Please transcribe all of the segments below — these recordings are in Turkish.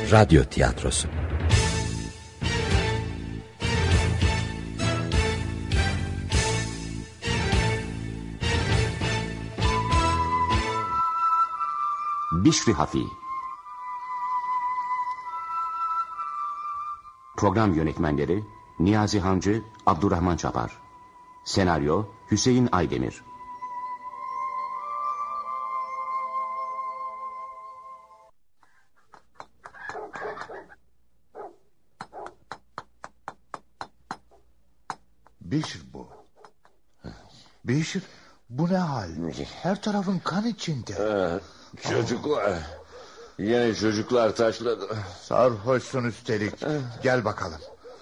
Radyo tiyatrosu. Bişri Hafi. Program yönetmenleri Niyazi Hancı, Abdurrahman Çapar. Senaryo Hüseyin Aydemir. Bişir bu. Bişir, bu ne hal? Her tarafın kan içinde. Çocuklar. Yine çocuklar taşladı. Sarhoşsun üstelik. Gel bakalım.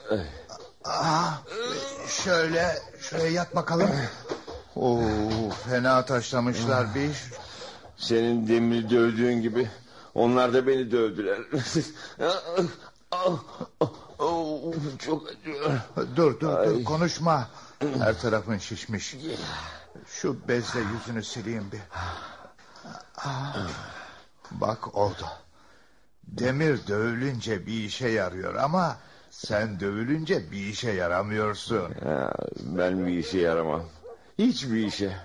Şöyle yat bakalım. Oo, fena taşlamışlar Bişir. Senin Demir'i dövdüğün gibi onlar da beni dövdüler. Çok acıyor. Dur konuşma. Her tarafın şişmiş. Şu bezle yüzünü sileyim bir. Bak oldu. Demir dövülünce bir işe yarıyor ama sen dövülünce bir işe yaramıyorsun. Ben bir işe yaramam. Hiçbir işe.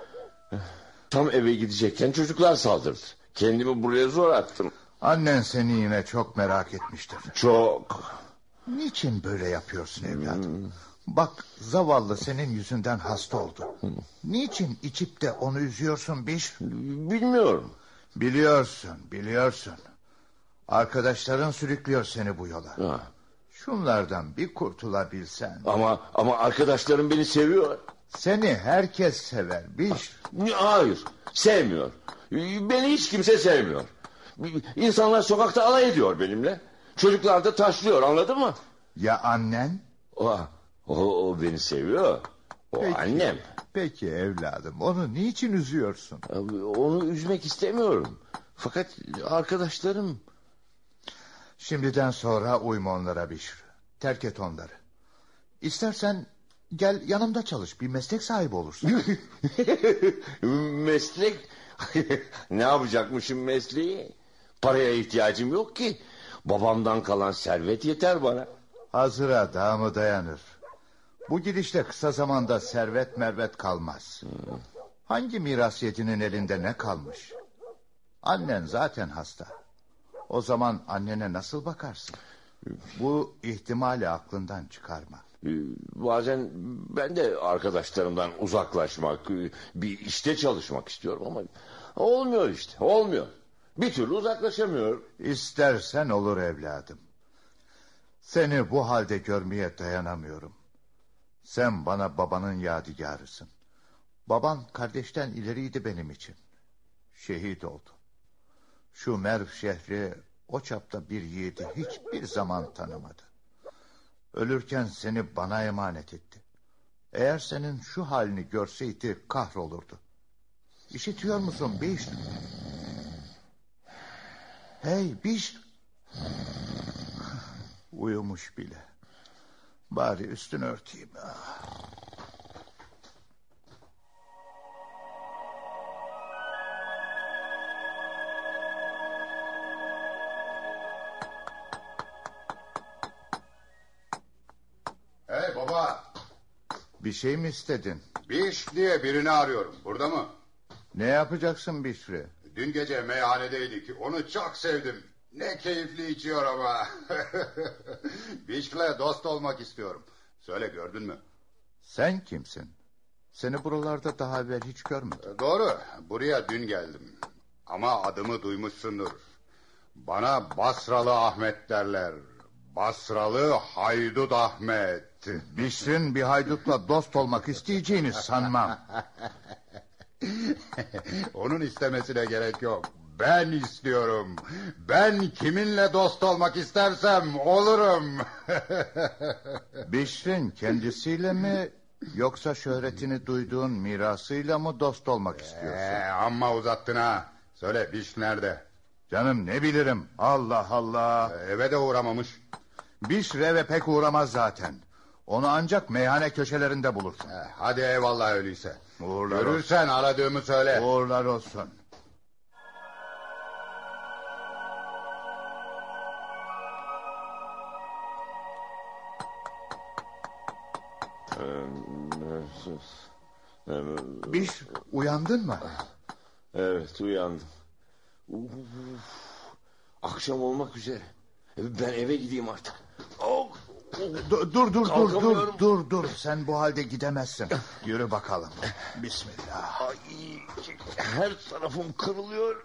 Tam eve gidecekken çocuklar saldırdı. Kendimi buraya zor attım. Annen seni yine çok merak etmiştir. Çok. Niçin böyle yapıyorsun evladım? Bak, zavallı senin yüzünden hasta oldu. Niçin içip de onu üzüyorsun Biş? Bilmiyorum. Biliyorsun. Arkadaşların sürüklüyor seni bu yola. Şunlardan bir kurtulabilsen. Ama arkadaşlarım beni seviyor. Seni herkes sever Biş. Hayır, sevmiyor. Beni hiç kimse sevmiyor. İnsanlar sokakta alay ediyor benimle. Çocuklar da taşlıyor, anladın mı? Ya annen? O beni seviyor. Peki, annem. Peki evladım, onu niçin üzüyorsun? Onu üzmek istemiyorum. Fakat arkadaşlarım... Şimdiden sonra uyma onlara Bişr. Terk et onları. İstersen gel yanımda çalış, bir meslek sahibi olursun. Meslek? Ne yapacakmışım mesleği? Paraya ihtiyacım yok ki. Babamdan kalan servet yeter bana. Hazıra daha mı dayanır? Bu gidişle kısa zamanda servet mervet kalmaz. Hangi mirasiyetinin elinde ne kalmış? Annen zaten hasta. O zaman annene nasıl bakarsın? Bu ihtimali aklından çıkarma. Bazen ben de arkadaşlarımdan uzaklaşmak, bir işte çalışmak istiyorum ama olmuyor işte, olmuyor. Bir türlü uzaklaşamıyorum. İstersen olur evladım. Seni bu halde görmeye dayanamıyorum. Sen bana babanın yadigarısın. Baban kardeşten ileriydi benim için. Şehit oldu. Şu Merv şehri o çapta bir yiğidi hiçbir zaman tanımadı. Ölürken seni bana emanet etti. Eğer senin şu halini görseydi kahrolurdu. İşitiyor musun Bişr? Hey Bişr! Uyumuş bile. Bari üstünü örteyim. Hey baba. Bir şey mi istedin? Biş diye birini arıyorum. Burada mı? Ne yapacaksın Bişri? Dün gece meyhanedeydik. Onu çok sevdim. Ne keyifli içiyor ama. Biş'le dost olmak istiyorum. Söyle, gördün mü? Sen kimsin? Seni buralarda daha evvel hiç görmedim. Doğru. Buraya dün geldim. Ama adımı duymuşsundur. Bana Basralı Ahmet derler. Basralı Haydut Ahmet. Bişrin bir haydutla dost olmak isteyeceğini sanmam. Onun istemesine gerek yok. Ben istiyorum. Ben kiminle dost olmak istersem olurum. Bişrin kendisiyle mi yoksa şöhretini duyduğun mirasıyla mı dost olmak istiyorsun? Amma uzattın ha. Söyle, Biş nerede? Canım ne bilirim, Allah Allah. Eve de uğramamış. Bişr eve pek uğramaz zaten. Onu ancak meyhane köşelerinde bulursun. Hadi eyvallah öyleyse. Uğurlar Görürsen olsun. aradığımı söyle. Uğurlar olsun. Biş, uyandın mı? Evet, uyandım. Akşam olmak üzere. Ben eve gideyim artık. Dur. Sen bu halde gidemezsin. Yürü bakalım. Bismillah. Ay, her tarafım kırılıyor.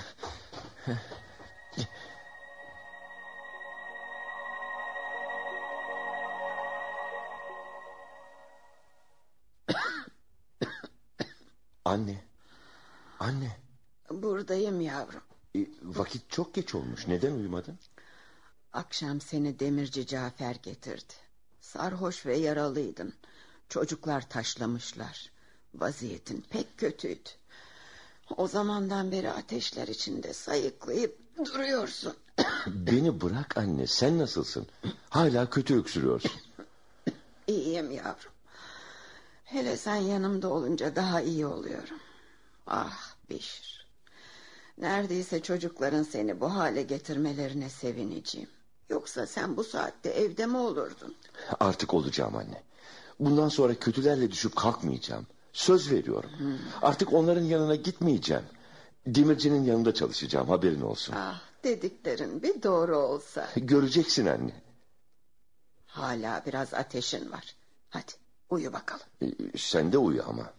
Anne. Buradayım yavrum. Vakit çok geç olmuş. Neden uyumadın? Akşam seni demirci Cafer getirdi. Sarhoş ve yaralıydın. Çocuklar taşlamışlar. Vaziyetin pek kötüydü. O zamandan beri ateşler içinde sayıklayıp duruyorsun. Beni bırak anne. Sen nasılsın? Hala kötü öksürüyorsun. İyiyim yavrum. Hele sen yanımda olunca daha iyi oluyorum. Ah Bişir. Neredeyse çocukların seni bu hale getirmelerine sevineceğim. Yoksa sen bu saatte evde mi olurdun? Artık olacağım anne. Bundan sonra kötülerle düşüp kalkmayacağım. Söz veriyorum. Artık onların yanına gitmeyeceğim. Demircinin yanında çalışacağım, haberin olsun. Ah, dediklerin bir doğru olsa. Göreceksin anne. Hala biraz ateşin var. Hadi uyu bakalım. Sen de uyu ama.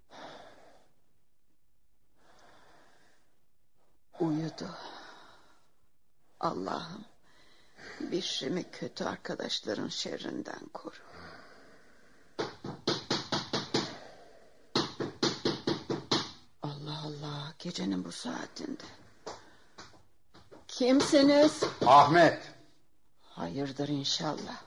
Uyudu. Allah'ım, Bişrim'i kötü arkadaşların şerrinden koru. Allah Allah, gecenin bu saatinde. Kimsiniz? Ahmet. Hayırdır inşallah.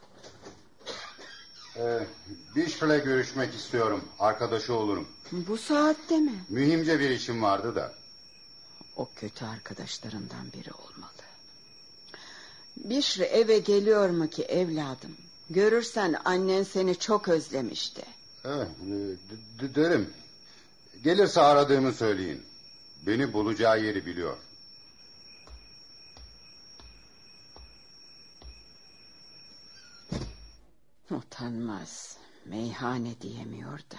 Bişir'le görüşmek istiyorum. Arkadaşı olurum. Bu saatte mi? Mühimce bir işim vardı da. O kötü arkadaşlarından biri olmalı. Bişri eve geliyor mu ki evladım? Görürsen annen seni çok özlemişti. Derim. Gelirse aradığımı söyleyin. Beni bulacağı yeri biliyor. Utanmaz. Meyhane diyemiyor da.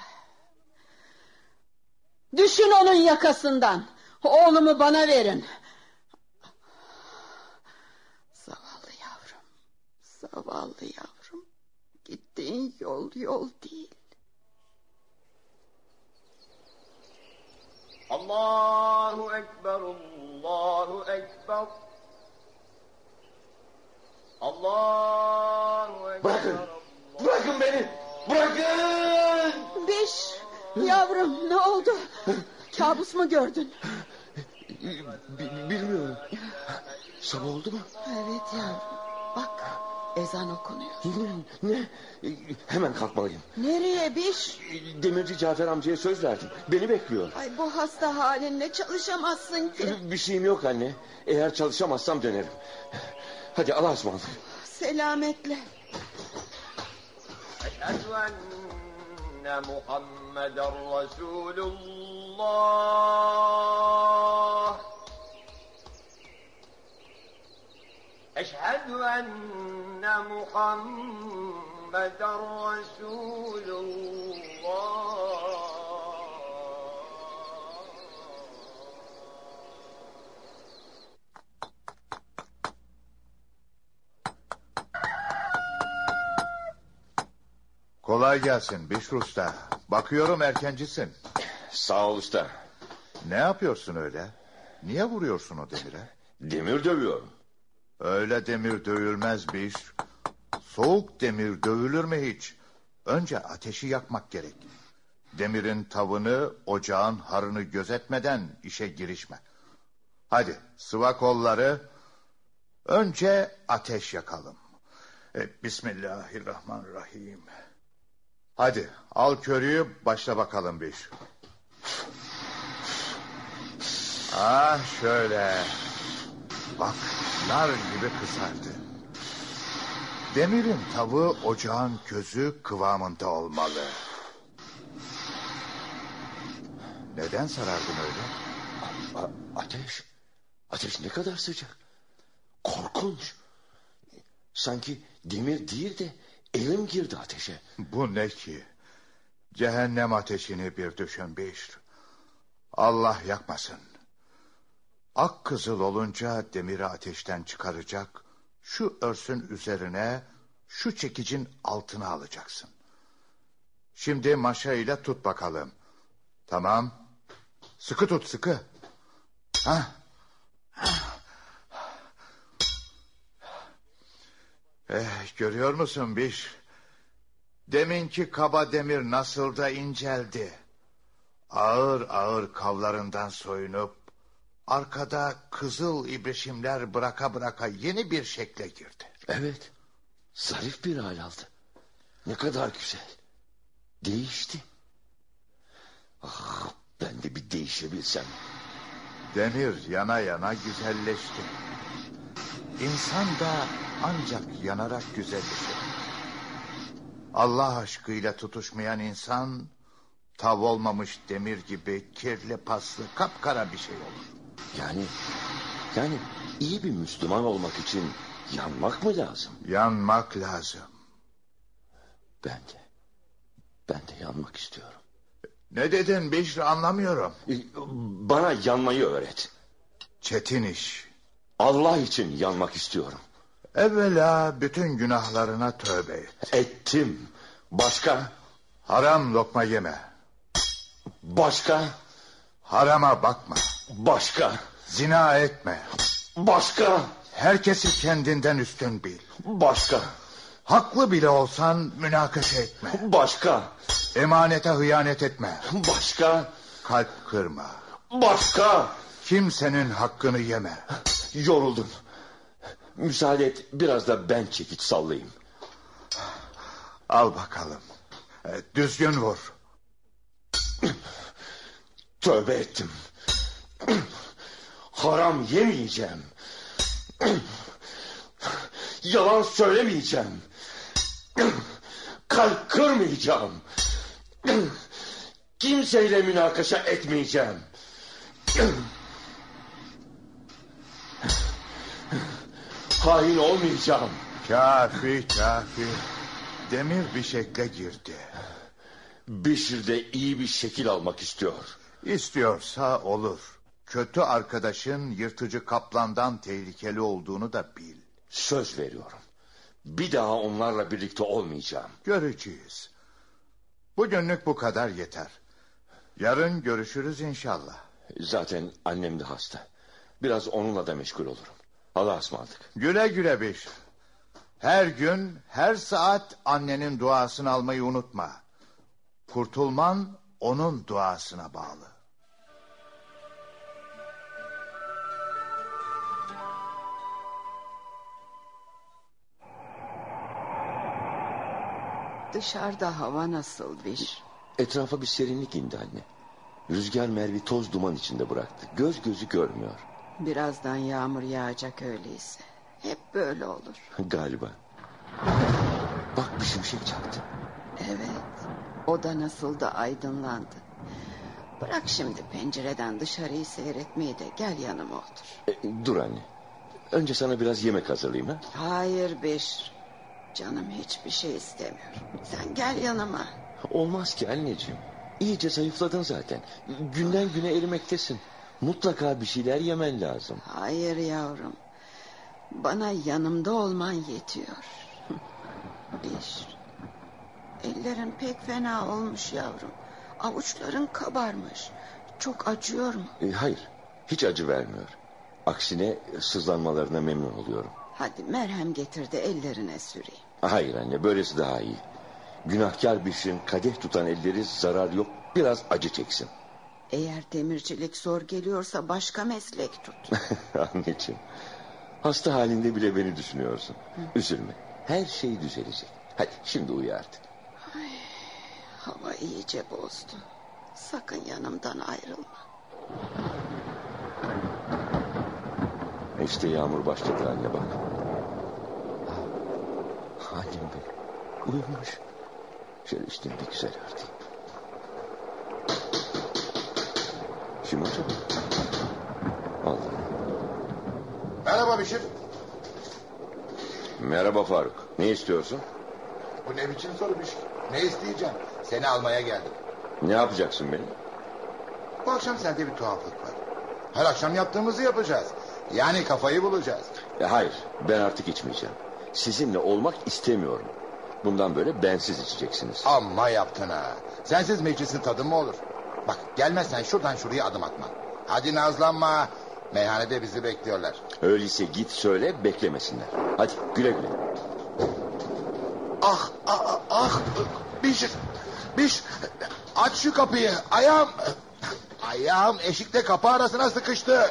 Düşün onun yakasından. Oğlumu bana verin. Zavallı yavrum. Zavallı yavrum. Gittiğin yol değil. Allahu Ekber, Allahu Ekber. Allahu Ekber. Bırakın beni. Bırakın. Biş, yavrum ne oldu? Kabus mu gördün? Bilmiyorum. Sabah oldu mu? Evet yavrum. Bak ezan okunuyor. Ne? Hemen kalkmalıyım. Nereye Biş? Demirci Cafer amcaya söz verdim. Beni bekliyor. Ay bu hasta halinle çalışamazsın ki. Bir şeyim yok anne. Eğer çalışamazsam dönerim. Hadi Allah'a ısmarladık. Selametle. Eşhedü enne Muhammeden Resulullah. Eşhedü enne Muhammeden Resulullah. Kolay gelsin Bişr Usta. Bakıyorum erkencisin. Sağ ol usta. Ne yapıyorsun öyle? Niye vuruyorsun o demire? Demir dövüyorum. Öyle demir dövülmez Bişr. Soğuk demir dövülür mü hiç? Önce ateşi yakmak gerek. Demirin tavını, ocağın harını gözetmeden işe girişme. Hadi sıva kolları. Önce ateş yakalım. Bismillahirrahmanirrahim. Hadi al körüğü, başla bakalım Bişr. Ah şöyle. Bak nar gibi kızardı. Demirin tavı, ocağın közü kıvamında olmalı. Neden sarardın öyle? Ateş. Ateş ne kadar sıcak. Korkunç. Sanki demir değil de Elim girdi ateşe. Bu ne ki? Cehennem ateşini bir düşün Bişr. Allah yakmasın. Ak kızıl olunca demiri ateşten çıkaracak, şu örsün üzerine şu çekicin altına alacaksın. Şimdi maşa ile tut bakalım. Tamam. Sıkı tut, sıkı. Ha? Görüyor musun Bişr? Deminki kaba demir nasıl da inceldi. Ağır ağır kavlarından soyunup arkada kızıl ibrişimler bıraka bıraka yeni bir şekle girdi. Evet. Zarif bir hal aldı. Ne kadar güzel. Değişti. Ah, ben de bir değişebilsem. Demir yana yana güzelleşti. İnsan da ancak yanarak güzelleşir. Allah aşkıyla tutuşmayan insan tav olmamış demir gibi kirli paslı kapkara bir şey olur. Yani iyi bir Müslüman olmak için yanmak mı lazım? Yanmak lazım. Ben de yanmak istiyorum. Ne dedin Bişr, anlamıyorum. Bana yanmayı öğret. Çetin iş. Allah için yanmak istiyorum. Evvela bütün günahlarına tövbe et. Ettim. Başka? Haram lokma yeme. Başka? Harama bakma. Başka? Zina etme. Başka? Herkesi kendinden üstün bil. Başka? Haklı bile olsan münakaşa etme. Başka? Emanete hıyanet etme. Başka? Kalp kırma. Başka? Kimsenin hakkını yeme. Yoruldum. Müsaade et, biraz da ben çekiç sallayayım. Al bakalım. Düzgün vur. Tövbe ettim. Haram yemeyeceğim. Yalan söylemeyeceğim. Kalp kırmayacağım. Kimseyle münakaşa etmeyeceğim. Hain olmayacağım. Kafi. Demir bir şekle girdi. Bişir de iyi bir şekil almak istiyor. İstiyorsa olur. Kötü arkadaşın yırtıcı kaplandan tehlikeli olduğunu da bil. Söz veriyorum. Bir daha onlarla birlikte olmayacağım. Göreceğiz. Bugünlük bu kadar yeter. Yarın görüşürüz inşallah. Zaten annem de hasta. Biraz onunla da meşgul olurum. Allah'a ısmarladık. Güle güle Bişr. Her gün, her saat annenin duasını almayı unutma. Kurtulman onun duasına bağlı. Dışarıda hava nasıl Bişr? Etrafa bir serinlik indi anne. Rüzgar Mervi toz duman içinde bıraktı. Göz gözü görmüyor. Birazdan yağmur yağacak öyleyse. Hep böyle olur. Galiba. Bak bir şimşek çaktı. Evet. O da nasıl da aydınlandı. Bırak şimdi pencereden dışarıyı seyretmeyi de gel yanıma otur. Dur anne. Önce sana biraz yemek hazırlayayım ha? Hayır Bişr. Canım hiçbir şey istemiyor. Sen gel yanıma. Olmaz ki anneciğim. İyice zayıfladın zaten. Günden güne erimektesin. Mutlaka bir şeyler yemen lazım. Hayır yavrum. Bana yanımda olman yetiyor. Bişr. Ellerin pek fena olmuş yavrum. Avuçların kabarmış. Çok acıyor mu? Hayır. Hiç acı vermiyor. Aksine sızlanmalarına memnun oluyorum. Hadi merhem getir de ellerine süreyim. Hayır anne, böylesi daha iyi. Günahkar Bişr'in kadeh tutan elleri zarar yok, biraz acı çeksin. Eğer demircilik zor geliyorsa başka meslek tut. Anneciğim, hasta halinde bile beni düşünüyorsun. Üzülme, her şey düzelecek. Hadi şimdi uyu artık. Ay, hava iyice bozdu. Sakın yanımdan ayrılma. İşte yağmur başladı anne bak. Annem benim uyumuş. Şöyle üstünü bir güzel örteyim. Kim acaba? Allah. Merhaba Bişir. Merhaba Faruk. Ne istiyorsun? Bu ne biçim sormuş? Ne isteyeceğim? Seni almaya geldim. Ne yapacaksın beni? Bu akşam sende bir tuhaflık var. Her akşam yaptığımızı yapacağız. Yani kafayı bulacağız. Hayır, ben artık içmeyeceğim. Sizinle olmak istemiyorum. Bundan böyle bensiz içeceksiniz. Amma yaptın ha. Sensiz meclisin tadı mı olur? Bak gelmezsen şuradan şuraya adım atma. Hadi nazlanma. Meyhanede bizi bekliyorlar. Öyleyse git söyle, beklemesinler. Hadi güle güle. Ah. Biş. Aç şu kapıyı. Ayağım eşikle kapı arasına sıkıştı.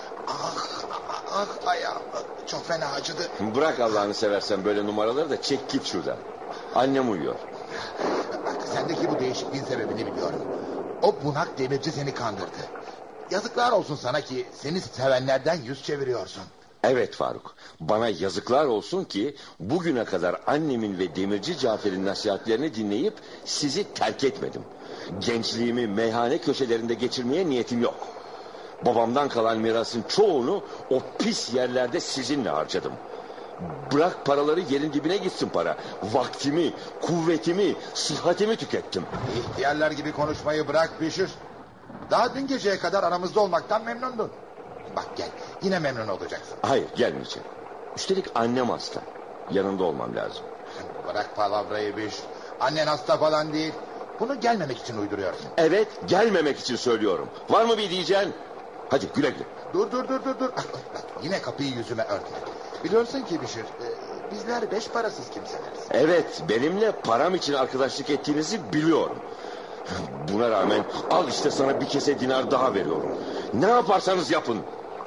Ah ayağım. Çok fena acıdı. Bırak Allah'ını seversen böyle numaraları da çek git şuradan. Annem uyuyor. Bak sendeki bu değişikliğin sebebini biliyorum. O bunak demirci seni kandırdı. Yazıklar olsun sana ki seni sevenlerden yüz çeviriyorsun. Evet Faruk, bana yazıklar olsun ki bugüne kadar annemin ve demirci Cafer'in nasihatlerini dinleyip sizi terk etmedim. Gençliğimi meyhane köşelerinde geçirmeye niyetim yok. Babamdan kalan mirasın çoğunu o pis yerlerde sizinle harcadım. Bırak paraları yerin dibine gitsin para. Vaktimi, kuvvetimi, sıhhatimi tükettim. İhtiyarlar gibi konuşmayı bırak Bişir. Daha dün geceye kadar aramızda olmaktan memnundun. Bak gel yine memnun olacaksın. Hayır gelmeyeceğim. Üstelik annem hasta. Yanında olmam lazım. Bırak palavrayı Bişir. Annen hasta falan değil. Bunu gelmemek için uyduruyorsun. Evet gelmemek için söylüyorum. Var mı bir diyeceğin? Hadi güle güle. Dur. Bak, yine kapıyı yüzüme örtme. Biliyorsun ki Bişir, bizler beş parasız kimseleriz. Evet benimle param için arkadaşlık ettiğinizi biliyorum. Buna rağmen al işte sana bir kese dinar daha veriyorum. Ne yaparsanız yapın.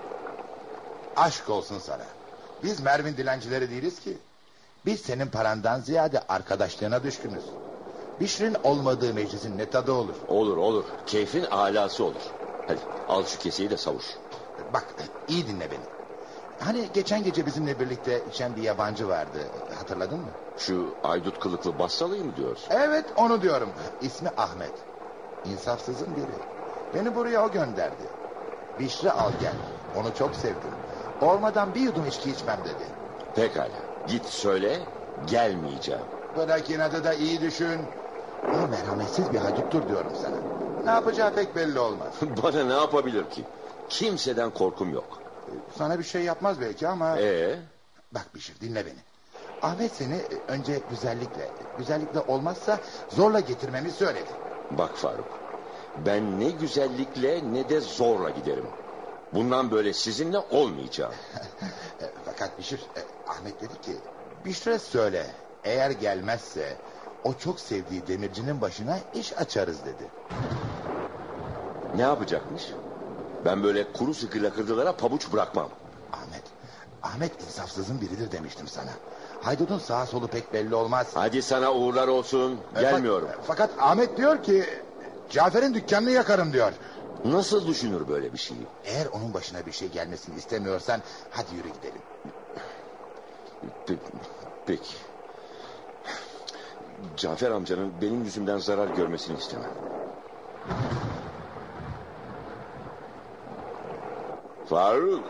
Aşk olsun sana. Biz Mervin dilencileri değiliz ki. Biz senin parandan ziyade arkadaşlığına düşkünüz. Bişir'in olmadığı meclisin ne tadı olur? Olur. Keyfin alası olur. Hadi al şu keseyi de savuş. Bak iyi dinle beni. Hani geçen gece bizimle birlikte içen bir yabancı vardı. Hatırladın mı? Şu aydut kılıklı Bassalı'yı mı diyorsun? Evet onu diyorum. İsmi Ahmet. İnsafsızın biri. Beni buraya o gönderdi. Bişri al gel. Onu çok sevdim. Olmadan bir yudum içki içmem dedi. Pekala git söyle gelmeyeceğim. Bırak inadı da iyi düşün. O merhametsiz bir hayduttur diyorum sana. Ne yapacağı pek belli olmaz. Bana ne yapabilir ki? Kimseden korkum yok. Sana bir şey yapmaz belki ama... Bak Bişir dinle beni. Ahmet seni önce güzellikle olmazsa zorla getirmemi söyledi. Bak Faruk, ben ne güzellikle ne de zorla giderim. Bundan böyle sizinle olmayacağım. Fakat Bişir, Ahmet dedi ki... Bişir'e söyle, eğer gelmezse... o çok sevdiği demircinin başına iş açarız dedi. Ne yapacakmış? Ben böyle kuru sıkı lakırdılara pabuç bırakmam. Ahmet insafsızın biridir demiştim sana. Haydutun sağa solu pek belli olmaz. Hadi sana uğurlar olsun. Gelmiyorum. Fakat Ahmet diyor ki... Cafer'in dükkanını yakarım diyor. Nasıl düşünür böyle bir şeyi? Eğer onun başına bir şey gelmesini istemiyorsan... hadi yürü gidelim. Peki. Cafer amcanın benim yüzümden zarar görmesini istemem. Faruk.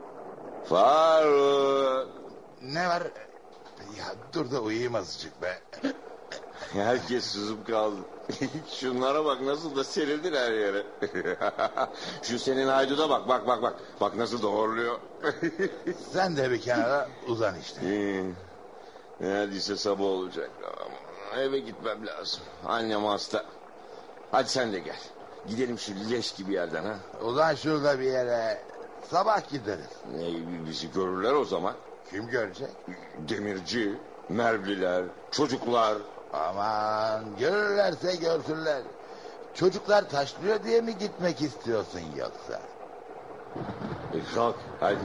Ne var? Ya dur da uyuyayım azıcık be. Herkes sızıp kaldı. Şunlara bak nasıl da serildir her yere. Şu senin hayduda bak. Bak nasıl da horluyor. Sen de bir kenara uzan işte. Neredeyse sabah olacak. Eve gitmem lazım. Annem hasta. Hadi sen de gel. Gidelim şu leş gibi yerden ha. Uzan şurada bir yere. Sabah gideriz. Bizi görürler o zaman. Kim görecek? Demirci, Mervliler, çocuklar. Aman görürlerse görsünler. Çocuklar taşlıyor diye mi gitmek istiyorsun yoksa? Kalk hadi.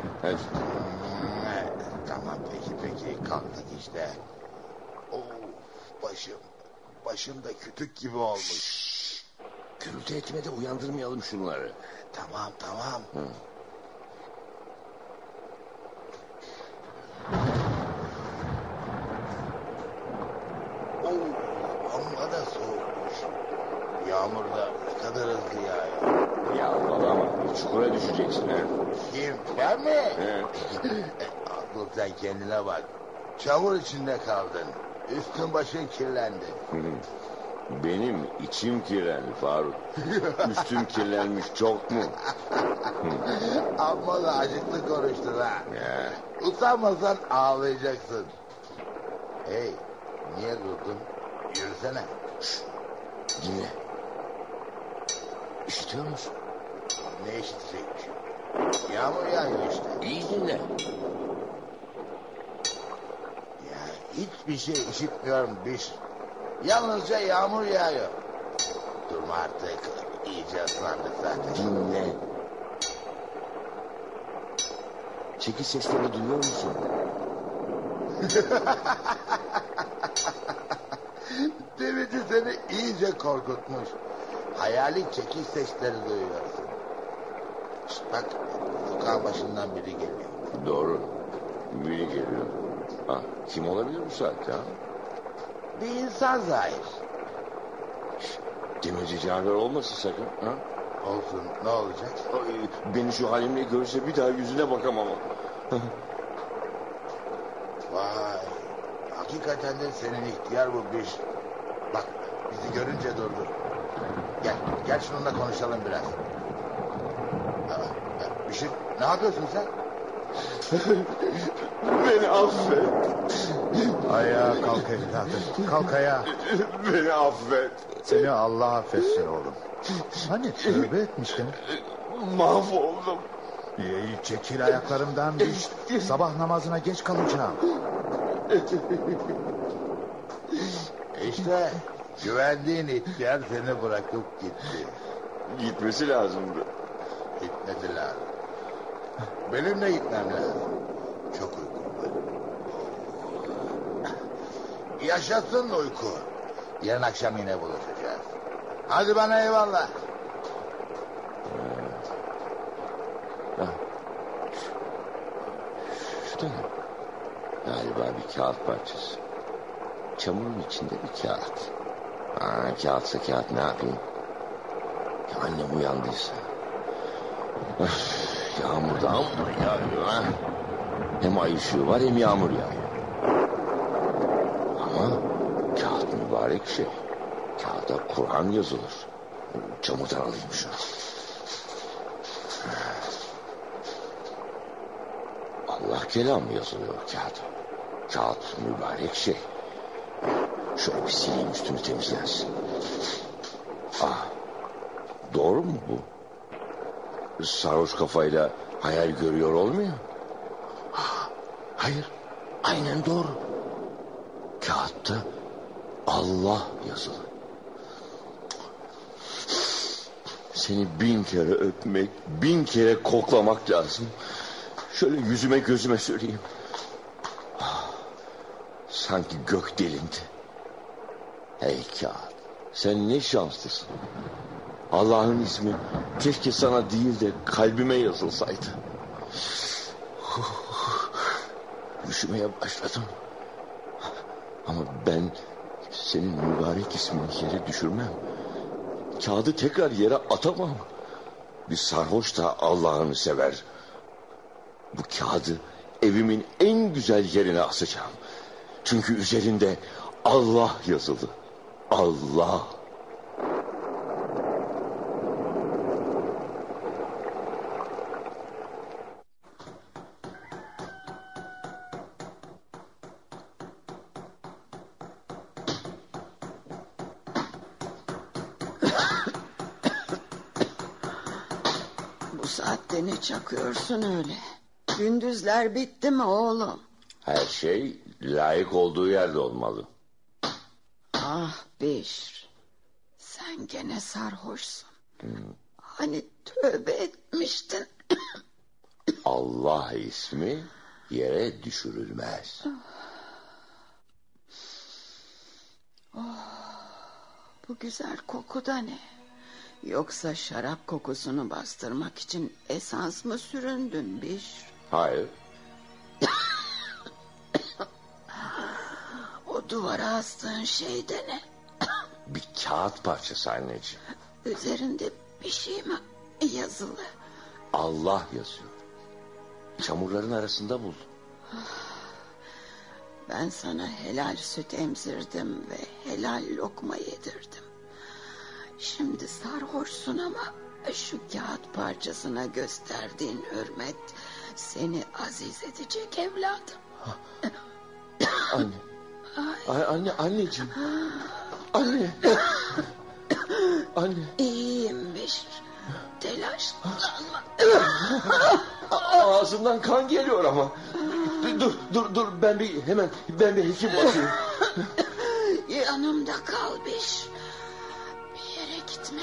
Tamam peki kalktık işte. Başım da kütük gibi olmuş. Gürültü etme de uyandırmayalım şunları. Tamam. Amma da soğukmuş. Yağmur da ne kadar hızlı yağıyor. Yalvalama çukura düşeceksin ha. Kim ben mi? He. Akıl sen kendine bak. Çamur içinde kaldın. Üstün başın kirlendi. Benim içim kirlendi Faruk. Üstüm kirlenmiş çok mu? Amma da acıklı konuştun ha. Ya, Utanmasan ağlayacaksın. Hey, niye durdun? Yürüsene. dinle. İşitiyor musun? Ne işitecekmiş? Yağmur yağıyor işte. İyi dinle. Ya hiçbir şey işitmiyorum Bişr. Yalnızca yağmur yağıyor. Durma artık. İyice ıslandık zaten. Dinle. Çekiç seslerini duyuyor musun? Demirci seni iyice korkutmuş. Hayali çekiş sesleri duyuyorsun. Şişt, bak, sokağın başından biri geliyor. Doğru. Biri geliyor. Ha, kim olabilir bu saatte ha? Bir insan zahir. Demirci Cafer olmasın sakın. Ha? Olsun, ne olacak? Ay, beni şu halimle görse bir daha yüzüne bakamam. Vay, hakikaten de senin ihtiyar bu Bişr. Bak, bizi görünce durdu. Gel şununla konuşalım biraz. Bişr, ne yapıyorsun sen? Beni affet. Ayağa kalk evladım. Kalk ayağa. Beni affet. Seni Allah affetsin oğlum. Hani tövbe etmiştin. Mahvoldum. Çekil ayaklarımdan bir. Sabah namazına geç kalacağım. İşte güvendiğin ihtiyar seni bırakıp gitti. Gitmesi lazımdı. Gitmesi lazım. Benim de gitmem lazım. Çok uykum var. Yaşasın uyku. Yarın akşam yine buluşacağız. Hadi bana eyvallah. Şu da ne? Galiba bir kağıt parçası. Çamurun içinde bir kağıt. Kağıtsa kağıt, ne yapayım? Ya annem uyandıysa. Yağmur da amma yağıyor ha. Hem ay ışığı var hem yağmur yağıyor. Ama kağıt mübarek şey. Kağıda Kur'an yazılır. Çamurdan alayım şunu. Allah kelamı yazılıyor kağıda. Kağıt mübarek şey. Şöyle bir sileyim, üstünü temizlensin. Doğru mu bu? Sarhoş kafayla hayal görüyor olmuyor? Hayır. Aynen doğru. Kağıtta Allah yazılı. Seni 1000 kere öpmek, 1000 kere koklamak lazım. Şöyle yüzüme gözüme söyleyeyim. Sanki gök delindi. Hey kağıt, sen ne şanslısın. Allah'ın ismi keşke sana değil de kalbime yazılsaydı. Üşümeye başladım. Ama ben senin mübarek ismini yere düşürmem. Kağıdı tekrar yere atamam. Bir sarhoş da Allah'ını sever. Bu kağıdı evimin en güzel yerine asacağım. Çünkü üzerinde Allah yazılı. Allah. Bu saatte ne çakıyorsun öyle? Gündüzler bitti mi oğlum? Her şey layık olduğu yerde olmalı. Ah Bişr, sen gene sarhoşsun. Hani tövbe etmiştin. Allah ismi yere düşürülmez. Bu güzel koku da ne? Yoksa şarap kokusunu bastırmak için esans mı süründün Bişr? Hayır. O duvara astığın şey de ne? Bir kağıt parçası anneciğim. Üzerinde bir şey mi yazılı? Allah yazıyor. Çamurların arasında buldum. Ben sana helal süt emzirdim ve helal lokma yedirdim. Şimdi sarhoşsun ama şu kağıt parçasına gösterdiğin hürmet seni aziz edecek evladım. Anne. Anneciğim. Anne. Anne. İyiymiş. Telaşlanma. Ağzından kan geliyor ama. Dur ben bir hekim bakayım. Yanımda kal Biş. Bir yere gitme.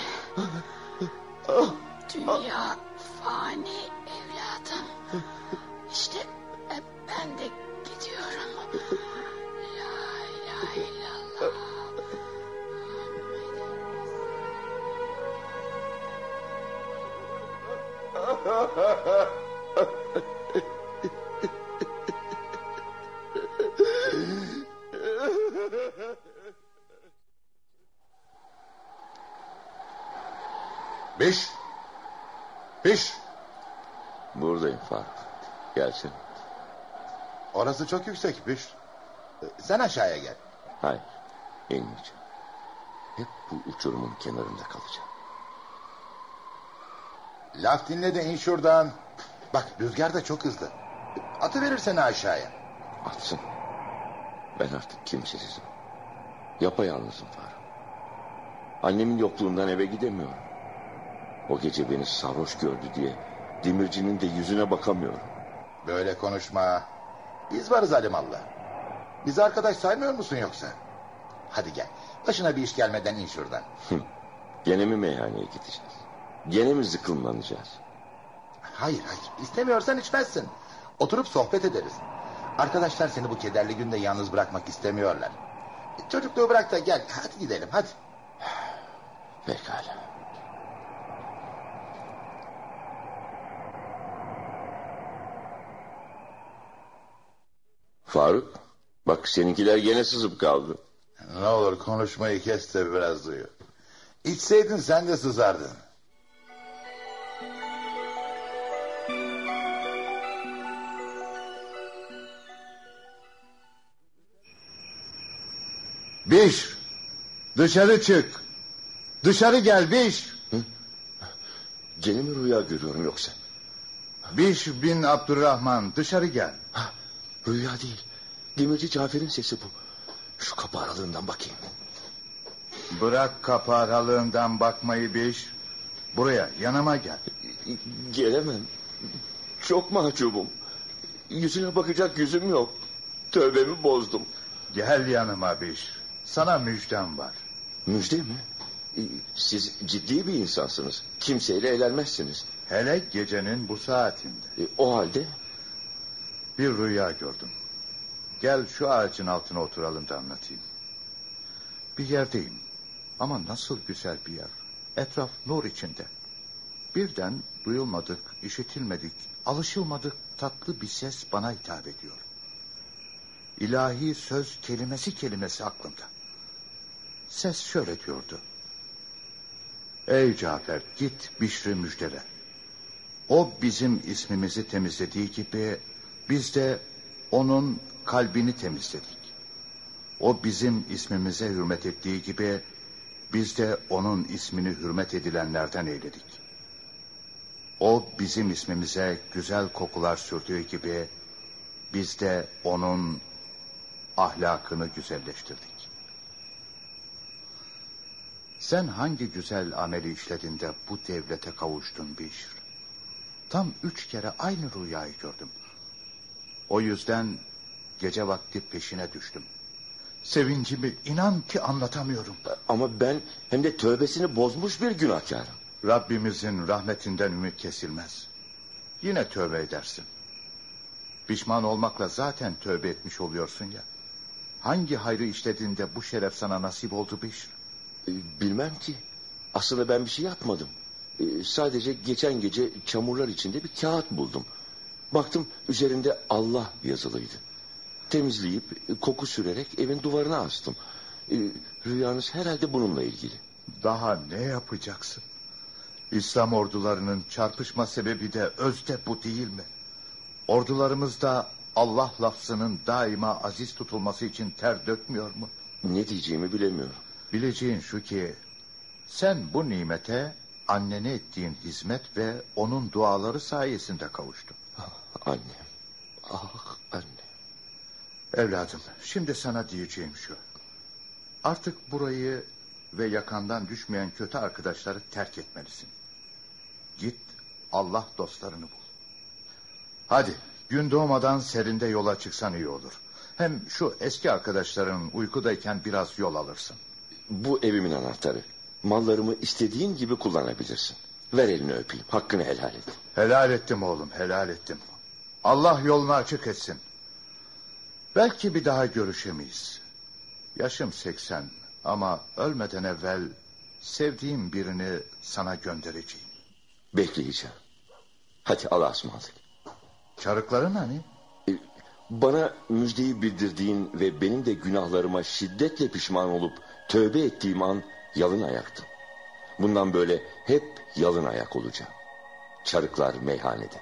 Dünya fani evladım. İşte ben de gidiyorum. La ilahe illallah. Biş. Buradayım Faruk. Gelsin. Orası çok yüksek Biş. Sen aşağıya gel. Hayır. İnmeyeceğim. Hep bu uçurumun kenarında kalacağım. Laf dinle de in şuradan. Bak rüzgar da çok hızlı. Atıverir seni aşağıya. Atsın. Ben artık kimsesizim. Yapayalnızım Faruk. Annemin yokluğundan eve gidemiyorum. O gece beni sarhoş gördü diye demircinin de yüzüne bakamıyorum. Böyle konuşma. Biz varız alimallah. Bizi arkadaş saymıyor musun yoksa? Hadi gel. Başına bir iş gelmeden in şuradan. Gene mi meyhaneye gideceğiz? Gene mi zıkkımlanacağız? Hayır. İstemiyorsan içmezsin. Oturup sohbet ederiz. Arkadaşlar seni bu kederli günde yalnız bırakmak istemiyorlar. Çocukluğu bırak da gel. Hadi gidelim hadi. Pekala. Faruk, bak seninkiler gene sızıp kaldı. Ne olur konuşmayı kes de biraz duyu. İçseydin sen de sızardın. Biş, dışarı çık. Dışarı gel Biş. Gene mi rüya görüyorum yoksa? Biş bin Abdurrahman, dışarı gel. Rüya değil. Demirci Cafer'in sesi bu. Şu kapı aralığından bakayım. Bırak kapı aralığından bakmayı Biş. Buraya, yanıma gel. Gelemem. Çok mahcubum. Yüzüne bakacak yüzüm yok. Tövbemi bozdum. Gel yanıma Biş. Sana müjdem var. Müjde mi? Siz ciddi bir insansınız. Kimseyle eğlenmezsiniz. Hele gecenin bu saatinde. O halde? Bir rüya gördüm. Gel şu ağacın altına oturalım da anlatayım. Bir yerdeyim. Ama nasıl güzel bir yer. Etraf nur içinde. Birden duyulmadık, işitilmedik, alışılmadık tatlı bir ses bana hitap ediyor. İlahi söz kelimesi aklımda. Ses şöyle diyordu. Ey Cafer, git Bişri müjdele. O bizim ismimizi temizlediği gibi biz de onun kalbini temizledik. O bizim ismimize hürmet ettiği gibi biz de onun ismini hürmet edilenlerden eyledik. O bizim ismimize güzel kokular sürdüğü gibi biz de onun ahlakını güzelleştirdik. Sen hangi güzel ameli işledin de bu devlete kavuştun Bişr? Tam 3 kere aynı rüyayı gördüm. O yüzden gece vakti peşine düştüm. Sevincimi inan ki anlatamıyorum. Ama ben hem de tövbesini bozmuş bir günahkarım. Rabbimizin rahmetinden ümit kesilmez. Yine tövbe edersin. Pişman olmakla zaten tövbe etmiş oluyorsun ya. Hangi hayrı işlediğinde bu şeref sana nasip oldu Bişr? Bilmem ki. Aslında ben bir şey yapmadım. Sadece geçen gece çamurlar içinde bir kağıt buldum. Baktım üzerinde Allah yazılıydı. Temizleyip koku sürerek evin duvarına astım. Rüyanız herhalde bununla ilgili. Daha ne yapacaksın? İslam ordularının çarpışma sebebi de özde bu değil mi? Ordularımızda Allah lafzının daima aziz tutulması için ter dökmüyor mu? Ne diyeceğimi bilemiyorum. Bileceğin şu ki sen bu nimete annene ettiğin hizmet ve onun duaları sayesinde kavuştun. Annem. Ah anne. Evladım, şimdi sana diyeceğim şu. Artık burayı ve yakandan düşmeyen kötü arkadaşları terk etmelisin. Git Allah dostlarını bul. Hadi gün doğmadan serinde yola çıksan iyi olur. Hem şu eski arkadaşların uykudayken biraz yol alırsın. Bu evimin anahtarı. Mallarımı istediğin gibi kullanabilirsin. Ver elini öpeyim. Hakkını helal et. Helal ettim oğlum, helal ettim. Allah yolunu açık etsin. Belki bir daha görüşemeyiz. Yaşım 80 ama ölmeden evvel sevdiğim birini sana göndereceğim. Bekleyeceğim. Hadi Allah'a ısmarladık. Çarıkların hani? Bana müjdeyi bildirdiğin ve benim de günahlarıma şiddetle pişman olup tövbe ettiğim an yalın ayaktım. Bundan böyle hep yalın ayak olacağım. Çarıklar meyhanede.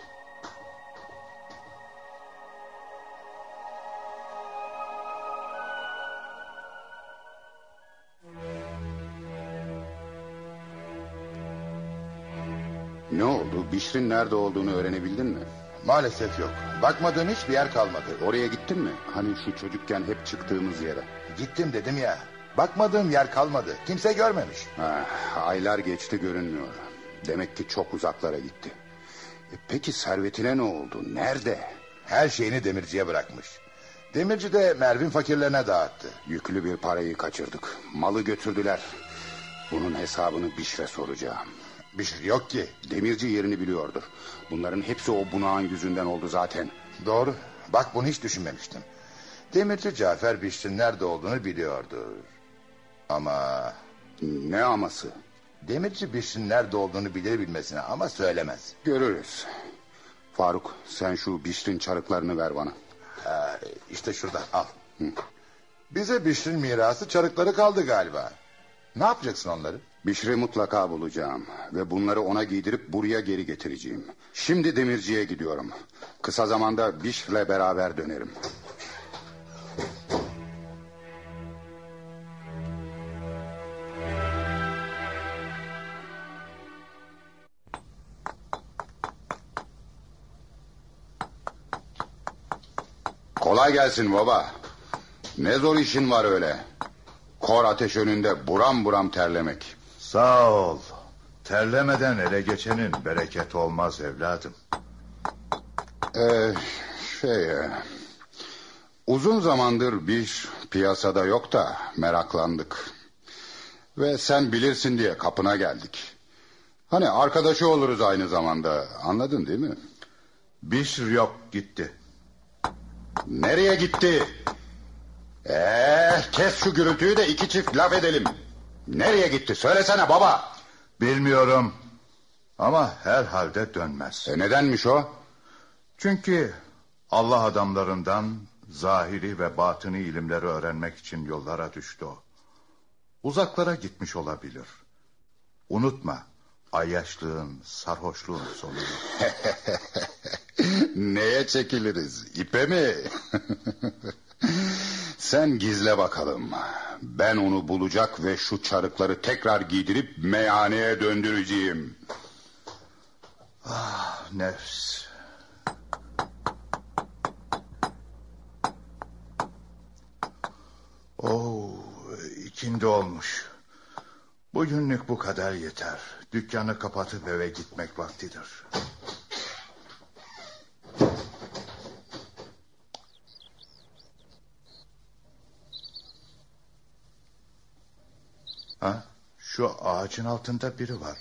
Ne oldu? Bişrin nerede olduğunu öğrenebildin mi? Maalesef yok. Bakmadığım hiçbir yer kalmadı. Oraya gittin mi? Hani şu çocukken hep çıktığımız yere. Gittim dedim ya. Bakmadığım yer kalmadı. Kimse görmemiş. Aylar geçti, görünmüyor. Demek ki çok uzaklara gitti. Peki servetine ne oldu? Nerede? Her şeyini demirciye bırakmış. Demirci de Mervin fakirlerine dağıttı. Yüklü bir parayı kaçırdık. Malı götürdüler. Bunun hesabını Bişre soracağım. Bir şey yok ki. Demirci yerini biliyordur. Bunların hepsi o bunağın yüzünden oldu zaten. Doğru. Bak bunu hiç düşünmemiştim. Demirci Cafer Bişrin nerede olduğunu biliyordu. Ama... Ne aması? Demirci Bişrin nerede olduğunu bilir bilmesine ama söylemez. Görürüz. Faruk, sen şu Bişrin çarıklarını ver bana. İşte şurada al. Bize Bişrin mirası çarıkları kaldı galiba. Ne yapacaksın onları? Bişri mutlaka bulacağım ve bunları ona giydirip buraya geri getireceğim. Şimdi demirciye gidiyorum. Kısa zamanda Bişr'le beraber dönerim. Kolay gelsin baba. Ne zor işin var öyle. Kor ateş önünde buram buram terlemek. Sağ ol. Terlemeden ele geçenin bereket olmaz evladım. Uzun zamandır bir piyasada yok da meraklandık. Ve sen bilirsin diye kapına geldik. Hani arkadaşı oluruz aynı zamanda, anladın değil mi? Bişr yok, gitti. Nereye gitti? Kes şu gürültüyü de iki çift laf edelim. Nereye gitti söylesene baba. Bilmiyorum ama herhalde dönmez. Nedenmiş o? Çünkü Allah adamlarından zahiri ve batını ilimleri öğrenmek için yollara düştü o. Uzaklara gitmiş olabilir. Unutma, ayyaşlığın, sarhoşluğun sonunu. Neye çekiliriz? İpe mi? Sen gizle bakalım. Ben onu bulacak ve şu çarıkları tekrar giydirip meyhaneye döndüreceğim. Ah nefs. İkindi olmuş. Bugünlük bu kadar yeter. Dükkanı kapatıp eve gitmek vaktidir. Şu ağacın altında biri var.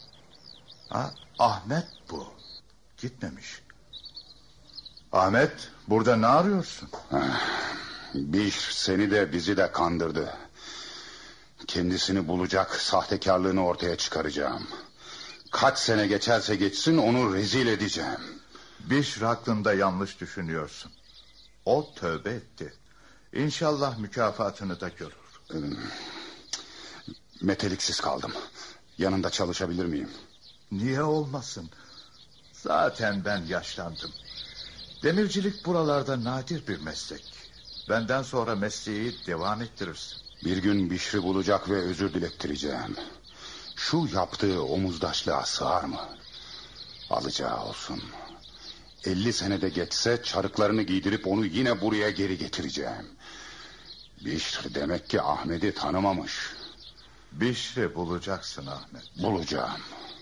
Ahmet bu. Gitmemiş. Ahmet, burada ne arıyorsun? Bir seni de bizi de kandırdı. Kendisini bulacak, sahtekarlığını ortaya çıkaracağım. Kaç sene geçerse geçsin onu rezil edeceğim. Bişr hakkında yanlış düşünüyorsun. O tövbe etti. İnşallah mükafatını da görür. Meteliksiz kaldım. Yanında çalışabilir miyim? Niye olmasın? Zaten ben yaşlandım. Demircilik buralarda nadir bir meslek. Benden sonra mesleği devam ettirirsin. Bir gün Bişri bulacak ve özür dilettireceğim. Şu yaptığı omuzdaşlığa sığar mı? Alacağı olsun. 50 senede geçse çarıklarını giydirip onu yine buraya geri getireceğim. Bişri demek ki Ahmet'i tanımamış. Bişri bulacaksın Ahmet. Bulacağım.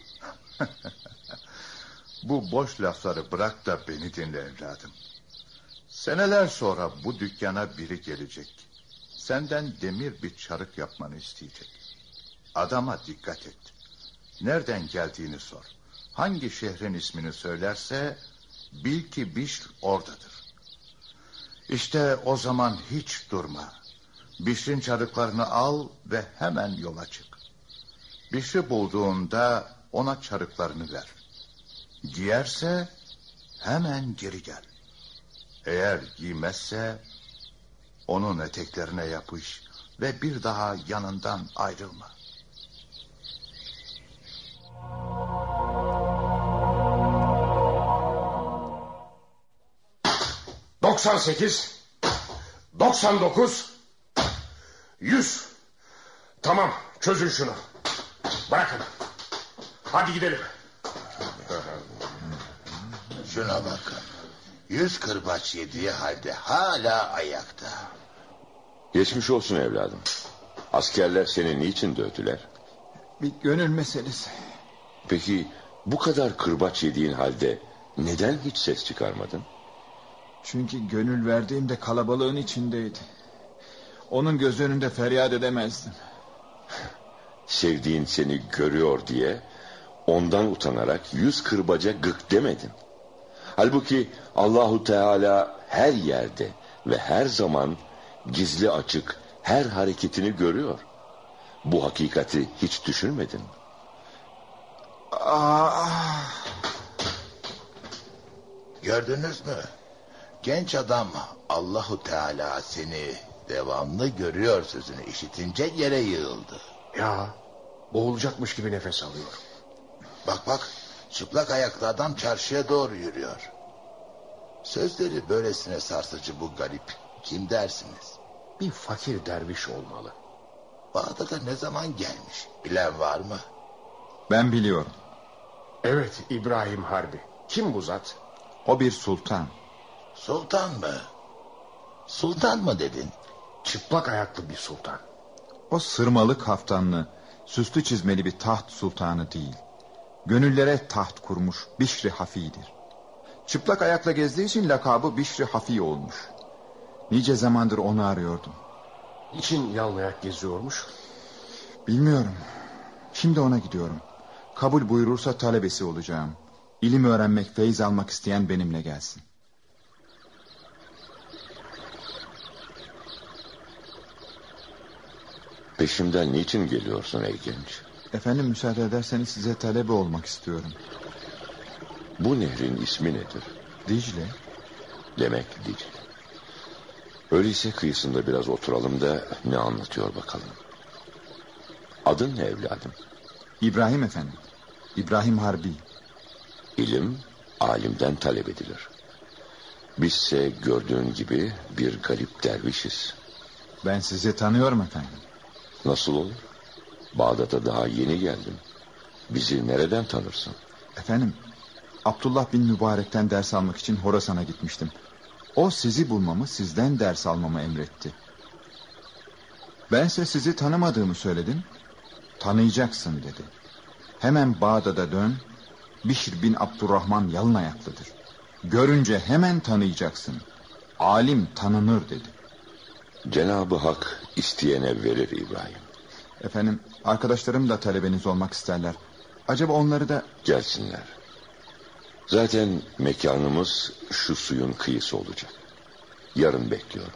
Bu boş lafları bırak da beni dinle evladım. Seneler sonra bu dükkana biri gelecek. Senden demir bir çarık yapmanı isteyecek. Adama dikkat et. Nereden geldiğini sor. Hangi şehrin ismini söylerse bil ki Bişr oradadır. İşte o zaman hiç durma. Bişr'in çarıklarını al ve hemen yola çık. Bişr'i bulduğunda ona çarıklarını ver. Giyerse hemen geri gel. Eğer giymezse onun eteklerine yapış ve bir daha yanından ayrılma. ...98... ...99... ...100... ...tamam, çözün şunu. Bırakın. Hadi gidelim. Şuna bakın. 100 kırbaç yediği halde hala ayakta. Geçmiş olsun evladım. Askerler seni niçin dövdüler? Bir gönül meselesi. Peki bu kadar kırbaç yediğin halde neden hiç ses çıkarmadın? Çünkü gönül verdiğimde kalabalığın içindeydi. Onun göz önünde feryat edemezdim. Sevdiğin seni görüyor diye ondan utanarak 100 kırbaca gık demedin. Halbuki Allahu Teala her yerde ve her zaman gizli açık her hareketini görüyor. Bu hakikati hiç düşünmedin. Gördünüz mü? Genç adam Allahu Teala seni devamlı görüyor sözünü işitince yere yığıldı. Ya, boğulacakmış gibi nefes alıyor. Bak, çıplak ayaklı adam çarşıya doğru yürüyor. Sözleri böylesine sarsıcı bu garip kim dersiniz? Bir fakir derviş olmalı. Bağdat'a ne zaman gelmiş bilen var mı? Ben biliyorum. Evet, İbrahim Harbi. Kim bu zat? O bir sultan. Sultan mı? Sultan mı dedin? Çıplak ayaklı bir sultan. O sırmalı kaftanlı, süslü çizmeli bir taht sultanı değil. Gönüllere taht kurmuş Bişri Hafi'dir. Çıplak ayakla gezdiği için lakabı Bişri Hafi olmuş. Nice zamandır onu arıyordum. Niçin yalnayak geziyormuş? Bilmiyorum. Şimdi ona gidiyorum. Kabul buyurursa talebesi olacağım. İlim öğrenmek, feyz almak isteyen benimle gelsin. Peşimden niçin geliyorsun ey genç? Efendim, müsaade ederseniz size talebe olmak istiyorum. Bu nehrin ismi nedir? Dicle. Demek Dicle. Öyleyse kıyısında biraz oturalım da ne anlatıyor bakalım. Adın ne evladım? İbrahim efendim. İbrahim Harbi. İlim alimden talep edilir. Bizse gördüğün gibi bir garip dervişiz. Ben sizi tanıyorum efendim. Nasıl olur? Bağdat'a daha yeni geldim. Bizi nereden tanırsın? Efendim, Abdullah bin Mübarek'ten ders almak için Horasan'a gitmiştim. O sizi bulmamı, sizden ders almamı emretti. Bense sizi tanımadığımı söyledim. Tanıyacaksın dedi. Hemen Bağdat'a dön. Bişr bin Abdurrahman yalın ayaklıdır. Görünce hemen tanıyacaksın. Alim tanınır dedi. Cenab-ı Hak isteyene verir İbrahim. Efendim, arkadaşlarım da talebeniz olmak isterler. Acaba onları da... Gelsinler. Zaten mekanımız şu suyun kıyısı olacak. Yarın bekliyorum.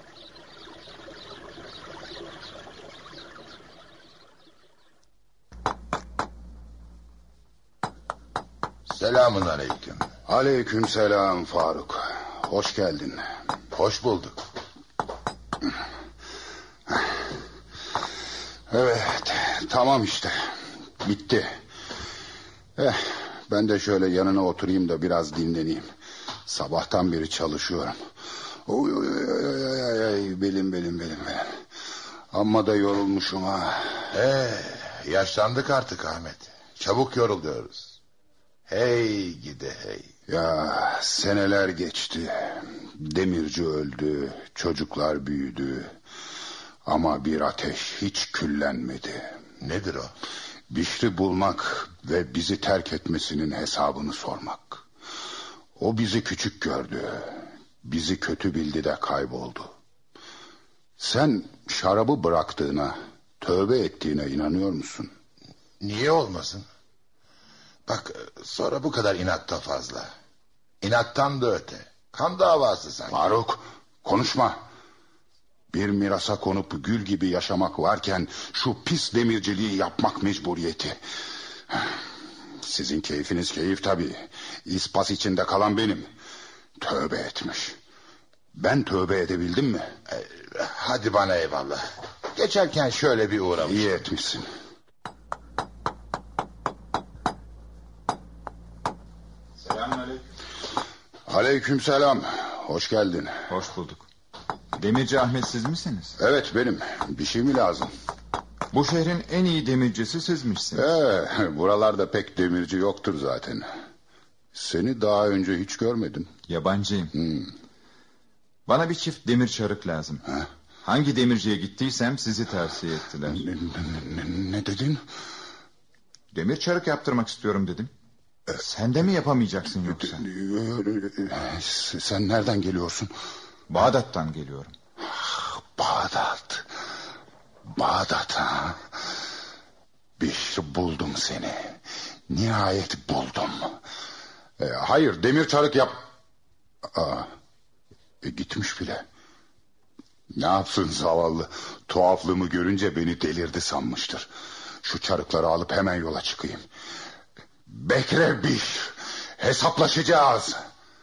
Selamun aleyküm. Aleyküm selam Faruk. Hoş geldin. Hoş bulduk. Evet, tamam işte. Bitti. Ben de şöyle yanına oturayım da biraz dinleneyim. Sabahtan beri çalışıyorum. Oy, oy, oy, oy, oy, oy, belim. Amma da yorulmuşum ha. Yaşlandık artık Ahmet. Çabuk yoruluyoruz. Hey gidi hey. Ya seneler geçti. Demirci öldü, çocuklar büyüdü. Ama bir ateş hiç küllenmedi. Nedir o? Bişri bulmak ve bizi terk etmesinin hesabını sormak. O bizi küçük gördü. Bizi kötü bildi de kayboldu. Sen şarabı bıraktığına, tövbe ettiğine inanıyor musun? Niye olmasın? Bak sonra bu kadar inat da fazla. İnattan da öte. Kan davası sanki. Faruk konuşma. Bir mirasa konup gül gibi yaşamak varken şu pis demirciliği yapmak mecburiyeti. Sizin keyfiniz keyif tabii. İspas içinde kalan benim. Tövbe etmiş. Ben tövbe edebildim mi? Hadi bana eyvallah. Geçerken şöyle bir uğramış. İyi etmişsin. Selamünaleyküm. Aleykümselam. Hoş geldin. Hoş bulduk. Demirci Ahmet siz misiniz? Evet benim. Bir şey mi lazım? Bu şehrin en iyi demircisi sizmişsiniz. Buralarda pek demirci yoktur zaten. Seni daha önce hiç görmedim. Yabancıyım. Bana bir çift demir çarık lazım. Hangi demirciye gittiysem sizi tavsiye ettiler. Ne dedin? Demir çarık yaptırmak istiyorum dedim. Sen de mi yapamayacaksın yoksa? Sen nereden geliyorsun? Bağdat'tan geliyorum. Bağdat ha. Buldum seni. Nihayet buldum. Hayır demir çarık yap. Gitmiş bile. Ne yapsın zavallı. Tuhaflığımı görünce beni delirdi sanmıştır. Şu çarıkları alıp hemen yola çıkayım. Bekle bir. Hesaplaşacağız.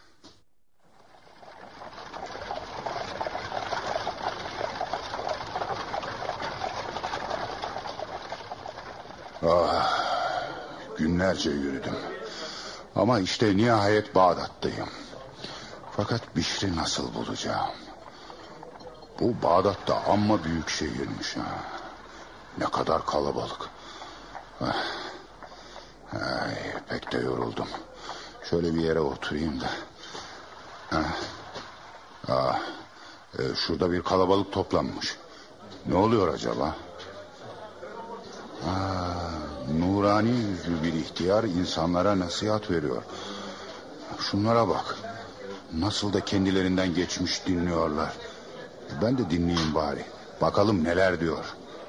Günlerce yürüdüm. Ama işte nihayet Bağdat'tayım. Fakat Bişri nasıl bulacağım? Bu Bağdat'ta amma büyük şehirmiş ha. Ne kadar kalabalık. Pek de yoruldum. Şöyle bir yere oturayım da. Şurada bir kalabalık toplanmış. Ne oluyor acaba? Nurani yüzlü bir ihtiyar insanlara nasihat veriyor. Şunlara bak. Nasıl da kendilerinden geçmiş dinliyorlar. Ben de dinleyeyim bari. Bakalım neler diyor.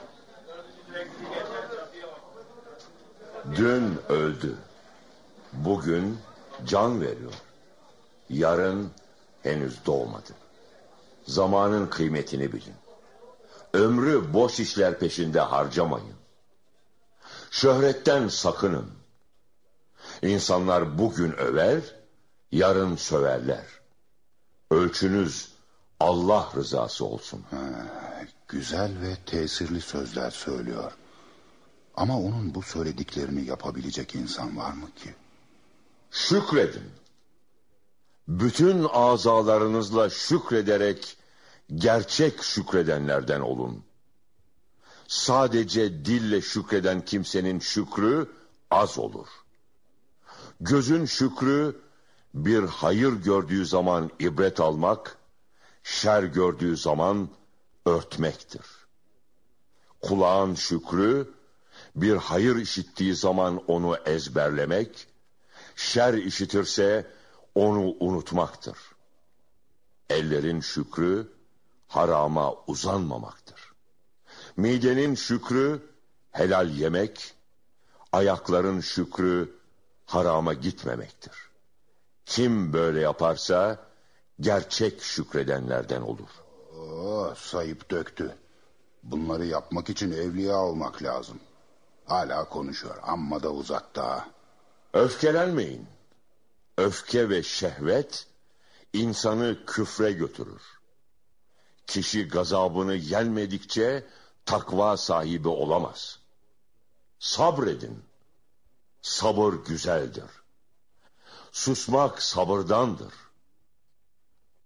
Dün öldü. Bugün can veriyor. Yarın henüz doğmadı. Zamanın kıymetini bilin. Ömrü boş işler peşinde harcamayın. Şöhretten sakının. İnsanlar bugün över, yarın söverler. Ölçünüz Allah rızası olsun. Güzel ve tesirli sözler söylüyor. Ama onun bu söylediklerini yapabilecek insan var mı ki? Şükredin. Bütün azalarınızla şükrederek gerçek şükredenlerden olun. Sadece dille şükreden kimsenin şükrü az olur. Gözün şükrü bir hayır gördüğü zaman ibret almak, şer gördüğü zaman örtmektir. Kulağın şükrü bir hayır işittiği zaman onu ezberlemek, şer işitirse onu unutmaktır. Ellerin şükrü harama uzanmamaktır. Midenin şükrü helal yemek, ayakların şükrü harama gitmemektir. Kim böyle yaparsa gerçek şükredenlerden olur. Sayıp döktü. Bunları yapmak için evliya olmak lazım. Hala konuşuyor amma da uzakta. Öfkelenmeyin. Öfke ve şehvet insanı küfre götürür. Kişi gazabını yenmedikçe takva sahibi olamaz. Sabredin. Sabır güzeldir. Susmak sabırdandır.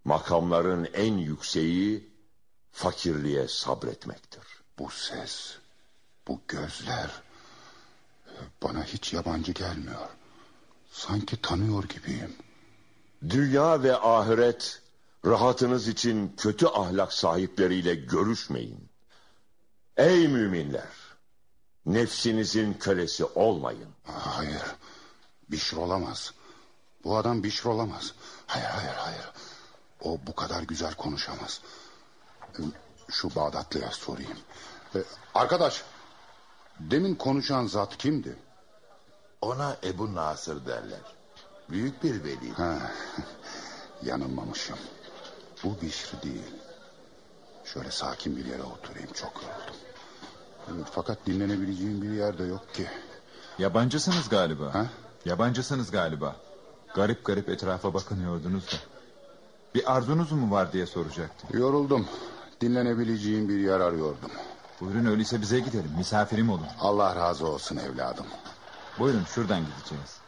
Makamların en yükseği fakirliğe sabretmektir. Bu ses, bu gözler bana hiç yabancı gelmiyor. Sanki tanıyor gibiyim. Dünya ve ahiret rahatınız için kötü ahlak sahipleriyle görüşmeyin. Ey müminler! Nefsinizin kölesi olmayın. Hayır, Bişr olamaz. Bu adam Bişr olamaz. Hayır. O bu kadar güzel konuşamaz. Şu Bağdatlı'ya sorayım. Arkadaş, demin konuşan zat kimdi? Ona Ebu Nasır derler. Büyük bir veli. Yanılmamışım. Bu Bişr değil. Şöyle sakin bir yere oturayım, çok yoruldum. Fakat dinlenebileceğim bir yer de yok ki. Yabancısınız galiba. Ha? Yabancısınız galiba. Garip garip etrafa bakınıyordunuz da. Bir arzunuz mu var diye soracaktım. Yoruldum. Dinlenebileceğim bir yer arıyordum. Buyurun, öyleyse bize gidelim. Misafirim olun. Allah razı olsun evladım. Buyurun, şuradan gideceğiz.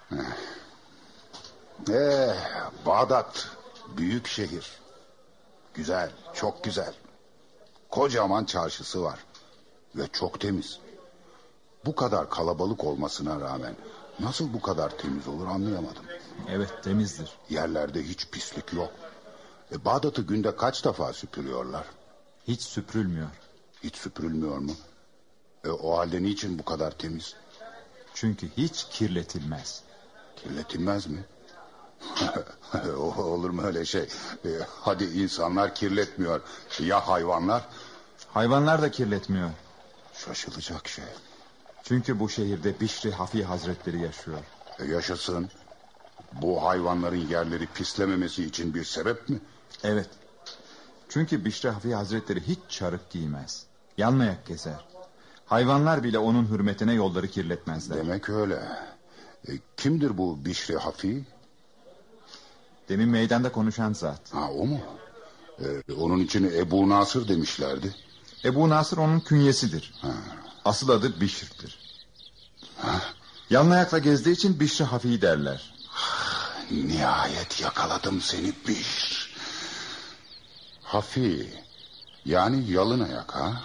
Bağdat büyük şehir. Güzel, çok güzel. Kocaman çarşısı var. Ve çok temiz. Bu kadar kalabalık olmasına rağmen nasıl bu kadar temiz olur anlayamadım. Evet, temizdir. Yerlerde hiç pislik yok. Bağdat'ı günde kaç defa süpürüyorlar? Hiç süpürülmüyor. Hiç süpürülmüyor mu? O halde niçin bu kadar temiz? Çünkü hiç kirletilmez. Kirletilmez mi? Olur mu öyle şey? Hadi insanlar kirletmiyor. Ya hayvanlar? Hayvanlar da kirletmiyor. Şaşılacak şey. Çünkü bu şehirde Bişri Hafi Hazretleri yaşıyor. Yaşasın. Bu hayvanların yerleri pislememesi için bir sebep mi? Evet. Çünkü Bişri Hafi Hazretleri hiç çarık giymez. Yalnayak gezer. Hayvanlar bile onun hürmetine yolları kirletmezler. Demek öyle. Kimdir bu Bişri Hafi? Demin meydanda konuşan zat. O mu? Onun için Ebu Nasır demişlerdi. Ebu Nasır onun künyesidir. Asıl adı Bişr'dir. Yalnayakla gezdiği için Bişri Hafi derler. Nihayet yakaladım seni Bişr. Hafi, yani yalın ayak ha?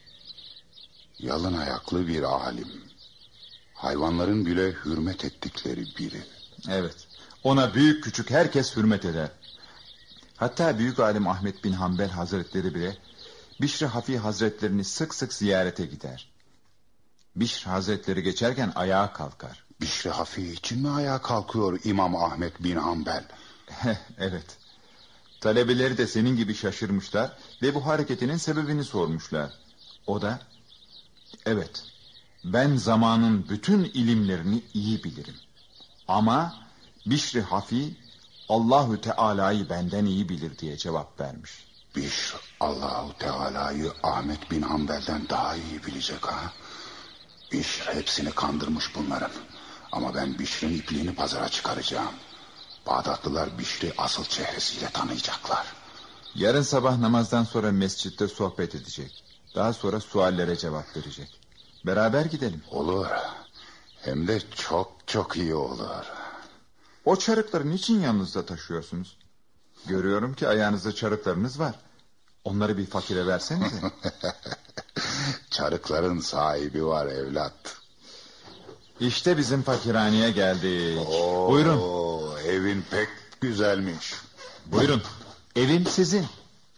Yalın ayaklı bir alim. Hayvanların bile hürmet ettikleri biri. Evet, ona büyük küçük herkes hürmet eder. Hatta büyük alim Ahmet bin Hanbel Hazretleri bile Bişri Hafi Hazretlerini sık sık ziyarete gider. Bişr Hazretleri geçerken ayağa kalkar. Bişri Hafi için mi ayağa kalkıyor İmam Ahmet bin Hanbel? Evet. Talebeleri de senin gibi şaşırmışlar ve bu hareketinin sebebini sormuşlar. O da, evet, ben zamanın bütün ilimlerini iyi bilirim. Ama Bişri Hafi Allahü Teala'yı benden iyi bilir diye cevap vermiş. Bişr Allahu Teala'yı Ahmet bin Hanbel'den daha iyi bilecek ha? Bişr hepsini kandırmış bunların. Ama ben Bişr'in ipliğini pazara çıkaracağım. Bağdatlılar Bişr'i asıl çehresiyle tanıyacaklar. Yarın sabah namazdan sonra mescitte sohbet edecek. Daha sonra suallere cevap verecek. Beraber gidelim. Olur. Hem de çok çok iyi olur. O çarıkları niçin yanınızda taşıyorsunuz? Görüyorum ki ayağınızda çarıklarınız var. Onları bir fakire versenize. Çarıkların sahibi var evlat. İşte bizim fakirhaneye geldik. Buyurun. Evin pek güzelmiş. Buyurun. Evim sizin.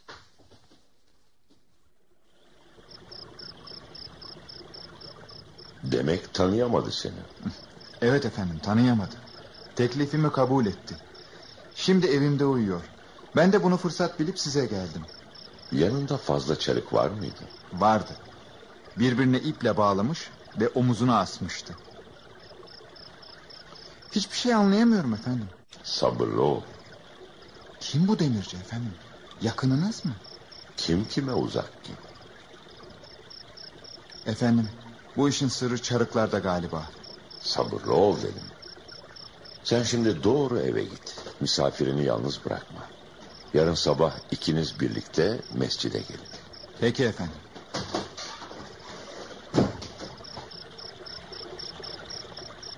Demek tanıyamadı seni. Evet efendim, tanıyamadı. Teklifimi kabul etti. Şimdi evimde uyuyor. Ben de bunu fırsat bilip size geldim. Yanında fazla çarık var mıydı? Vardı. Birbirine iple bağlamış ve omuzuna asmıştı. Hiçbir şey anlayamıyorum efendim. Sabırlı ol. Kim bu demirci efendim? Yakınınız mı? Kim kime uzak ki? Efendim, bu işin sırrı çarıklarda galiba. Sabırlı ol dedim. Sen şimdi doğru eve git. Misafirini yalnız bırakma. Yarın sabah ikiniz birlikte mescide gelin. Peki efendim.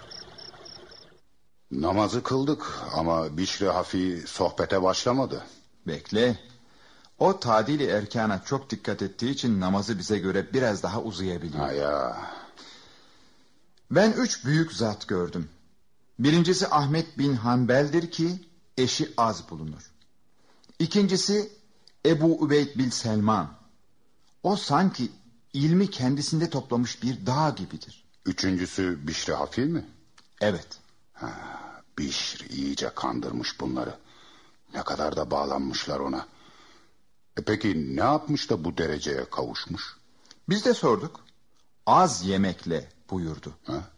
Namazı kıldık ama Bişri Hafi sohbete başlamadı. Bekle. O tadili erkana çok dikkat ettiği için namazı bize göre biraz daha uzayabiliyor. Ha ya. Ben 3 büyük zat gördüm. Birincisi Ahmet bin Hanbel'dir ki eşi az bulunur. İkincisi Ebu Übeyd bin Selman. O sanki ilmi kendisinde toplamış bir dağ gibidir. Üçüncüsü Bişri Hafi mi? Evet. Bişr iyice kandırmış bunları. Ne kadar da bağlanmışlar ona. Peki ne yapmış da bu dereceye kavuşmuş? Biz de sorduk. Az yemekle buyurdu.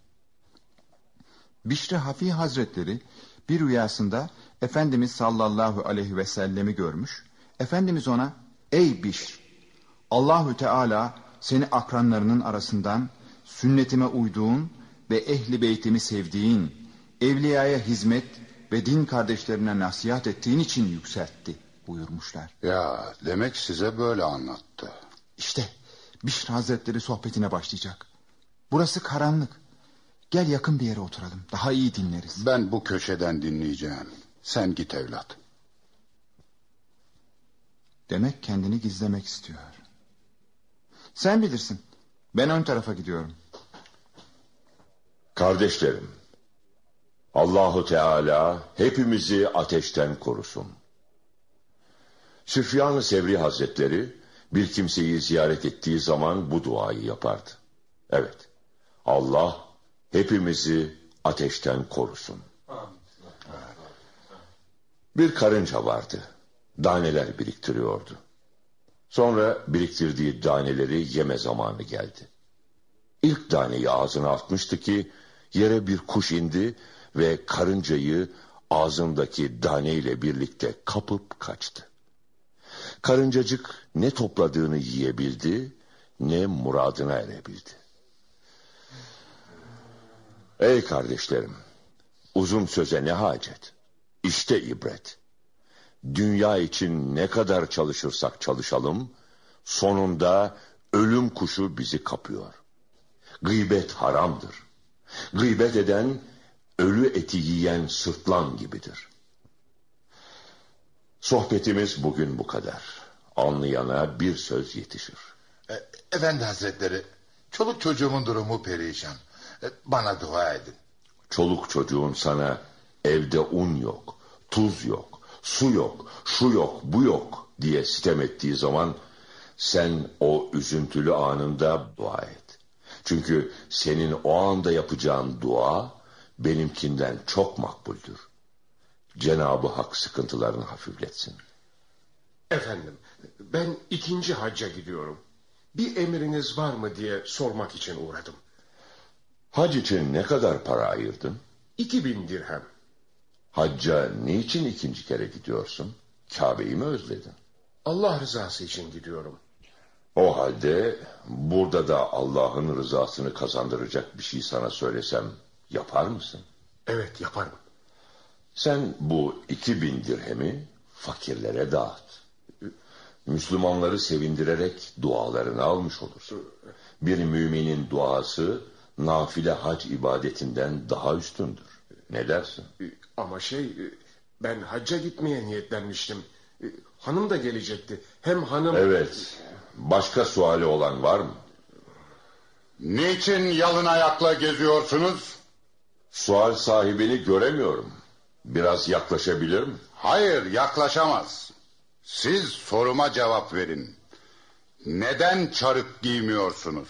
Bişri Hafi Hazretleri bir rüyasında Efendimiz sallallahu aleyhi ve sellemi görmüş. Efendimiz ona, ey Bişr, Allahü Teala seni akranlarının arasından sünnetime uyduğun ve ehli beytimi sevdiğin, evliyaya hizmet ve din kardeşlerine nasihat ettiğin için yükseltti buyurmuşlar. Ya demek size böyle anlattı. İşte Bişr Hazretleri sohbetine başlayacak. Burası karanlık. Gel yakın bir yere oturalım. Daha iyi dinleriz. Ben bu köşeden dinleyeceğim. Sen git evlat. Demek kendini gizlemek istiyor. Sen bilirsin. Ben ön tarafa gidiyorum. Kardeşlerim, Allahu Teala hepimizi ateşten korusun. Süfyan-ı Sevri Hazretleri bir kimseyi ziyaret ettiği zaman bu duayı yapardı. Evet, Allah hepimizi ateşten korusun. Bir karınca vardı. Daneler biriktiriyordu. Sonra biriktirdiği daneleri yeme zamanı geldi. İlk taneyi ağzına atmıştı ki yere bir kuş indi ve karıncayı ağzındaki daneyle birlikte kapıp kaçtı. Karıncacık ne topladığını yiyebildi ne muradına erebildi. Ey kardeşlerim, uzun söze ne hacet? İşte ibret. Dünya için ne kadar çalışırsak çalışalım, sonunda ölüm kuşu bizi kapıyor. Gıybet haramdır. Gıybet eden, ölü eti yiyen sırtlan gibidir. Sohbetimiz bugün bu kadar. Anlayana bir söz yetişir. Efendi Hazretleri, çoluk çocuğumun durumu perişan. Bana dua edin. Çoluk çocuğun sana evde un yok, tuz yok, su yok, şu yok, bu yok diye sitem ettiği zaman sen o üzüntülü anında dua et. Çünkü senin o anda yapacağın dua benimkinden çok makbuldür. Cenab-ı Hak sıkıntılarını hafifletsin. Efendim, ben 2. hacca gidiyorum. Bir emriniz var mı diye sormak için uğradım. Hac için ne kadar para ayırdın? 2000 dirhem. Hacca niçin 2. kere gidiyorsun? Kabe'yi mi özledin? Allah rızası için gidiyorum. O halde burada da Allah'ın rızasını kazandıracak bir şey sana söylesem yapar mısın? Evet, yaparım. Sen bu 2000 dirhemi fakirlere dağıt. Müslümanları sevindirerek dualarını almış olursun. Bir müminin duası nafile hac ibadetinden daha üstündür. Ne dersin? Ama ben hacca gitmeye niyetlenmiştim. Hanım da gelecekti. Hem hanım... Evet. Başka suali olan var mı? Niçin yalın ayakla geziyorsunuz? Sual sahibini göremiyorum. Biraz yaklaşabilir mi? Hayır, yaklaşamaz. Siz soruma cevap verin. Neden çarık giymiyorsunuz?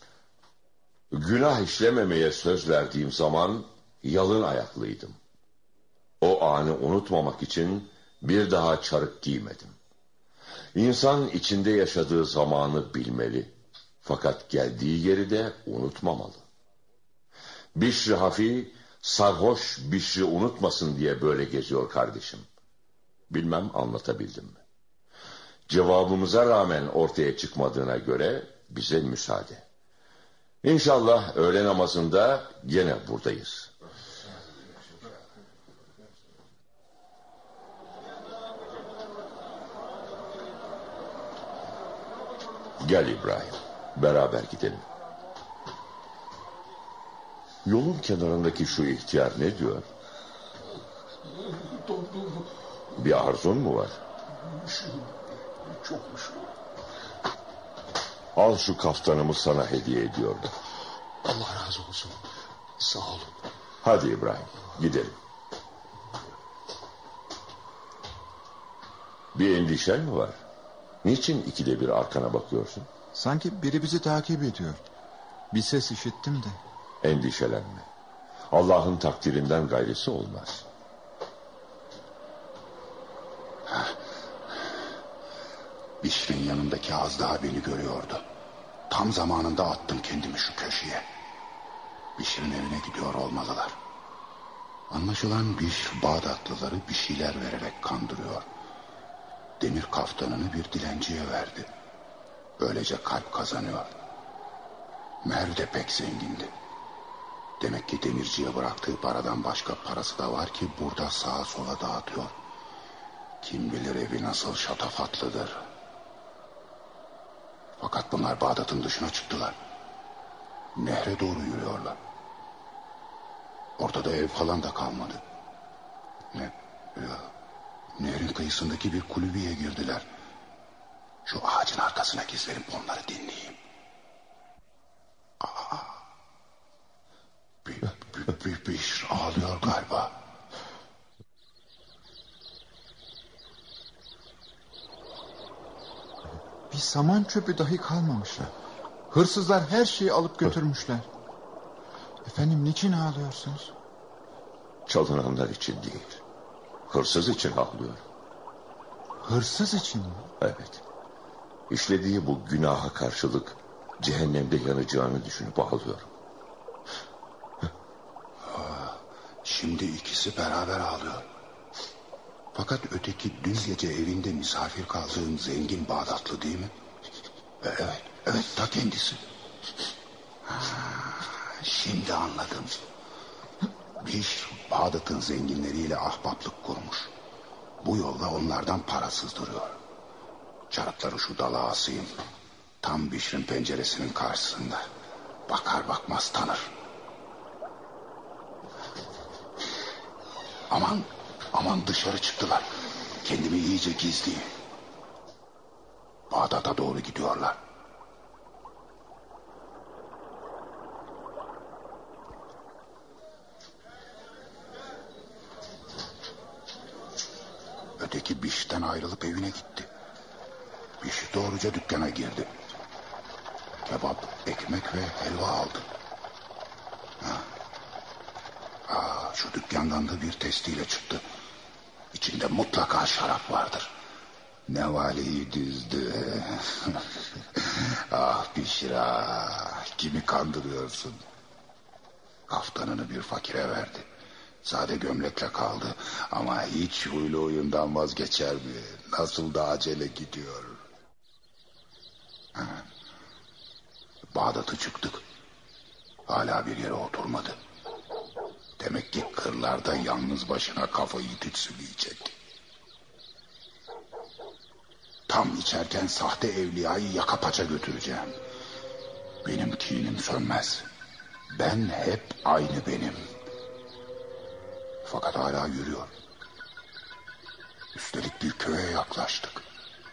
Günah işlememeye söz verdiğim zaman yalın ayaklıydım. O anı unutmamak için bir daha çarık giymedim. İnsan içinde yaşadığı zamanı bilmeli. Fakat geldiği yeri de unutmamalı. Bişri Hafi sarhoş Bişri unutmasın diye böyle geziyor kardeşim. Bilmem anlatabildim mi? Cevabımıza rağmen ortaya çıkmadığına göre bize müsaade. İnşallah öğle namazında gene buradayız. Gel İbrahim, beraber gidelim. Yolun kenarındaki şu ihtiyar ne diyor? Bir arzun mu var? Üşüdüm. Çok üşüdüm. Al şu kaftanımı sana hediye ediyordum. Allah razı olsun. Sağ olun. Hadi İbrahim gidelim. Bir endişen mi var? Niçin ikide bir arkana bakıyorsun? Sanki biri bizi takip ediyor. Bir ses işittim de. Endişelenme. Allah'ın takdirinden gayrisi olmaz. Bişr'in yanındaki az daha beni görüyordu. Tam zamanında attım kendimi şu köşeye. Bişr'in evine gidiyor olmalılar. Anlaşılan Bişr Bağdatlıları bir şeyler vererek kandırıyor. Demir kaftanını bir dilenciye verdi. Böylece kalp kazanıyor. Mer de pek zengindi. Demek ki demirciye bıraktığı paradan başka parası da var ki burada sağa sola dağıtıyor. Kim bilir evi nasıl şatafatlıdır. Fakat bunlar Bağdat'ın dışına çıktılar. Nehre doğru yürüyorlar. Ortada ev falan da kalmadı. Nehrin kıyısındaki bir kulübeye girdiler. Şu ağacın arkasına gizlenip onları dinleyeyim. Bişr ağlıyor galiba. Bir saman çöpü dahi kalmamışlar. Hırsızlar her şeyi alıp götürmüşler. Efendim niçin ağlıyorsunuz? Çalınanlar için değil. Hırsız için ağlıyor. Hırsız için mi? Evet. İşlediği bu günaha karşılık cehennemde yanacağını düşünüp ağlıyorum. Şimdi ikisi beraber ağlıyor. Fakat öteki dün gece evinde misafir kaldığım zengin Bağdatlı değil mi? Evet ta kendisi. Şimdi anladım. Bişr Bağdat'ın zenginleriyle ahbaplık kurmuş. Bu yolla onlardan para sızdırıyor. Çarıkları şu dala asayım. Tam Bişr'in penceresinin karşısında. Bakar bakmaz tanır. Aman dışarı çıktılar. Kendimi iyice gizleyeyim. Bağdat'a doğru gidiyorlar. Öteki Bişr'den ayrılıp evine gitti. Bişr doğruca dükkana girdi. Kebap, ekmek ve helva aldı. Şu dükkandan da bir testiyle çıktı. İçinde mutlaka şarap vardır. Nevaleyi düzdü. Ah Bişr ah, kimi kandırıyorsun? Kaftanını bir fakire verdi. Sade gömlekle kaldı ama hiç huylu oyundan vazgeçer mi? Nasıl da acele gidiyor. Bağdat'ı çıktık. Hala bir yere oturmadı. Demek ki kırlarda yalnız başına kafayı tütsüleyecek. Tam içerken sahte evliyayı yaka paça götüreceğim. Benim kinim sönmez. Ben hep aynı benim. Fakat hala yürüyor. Üstelik bir köye yaklaştık.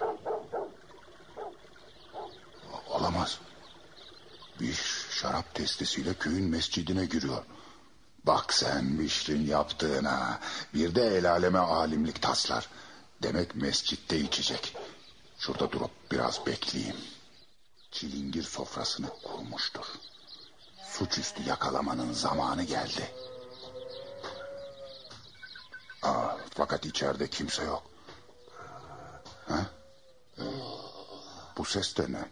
Olamaz. Bir şarap testisiyle köyün mescidine giriyor. Bak sen Bişr'in yaptığına. Bir de el aleme alimlik taslar. Demek mescitte içecek. Şurada durup biraz bekleyeyim. Çilingir sofrasını kurmuştur. Suçüstü yakalamanın zamanı geldi. Fakat içeride kimse yok. Bu ses de ne?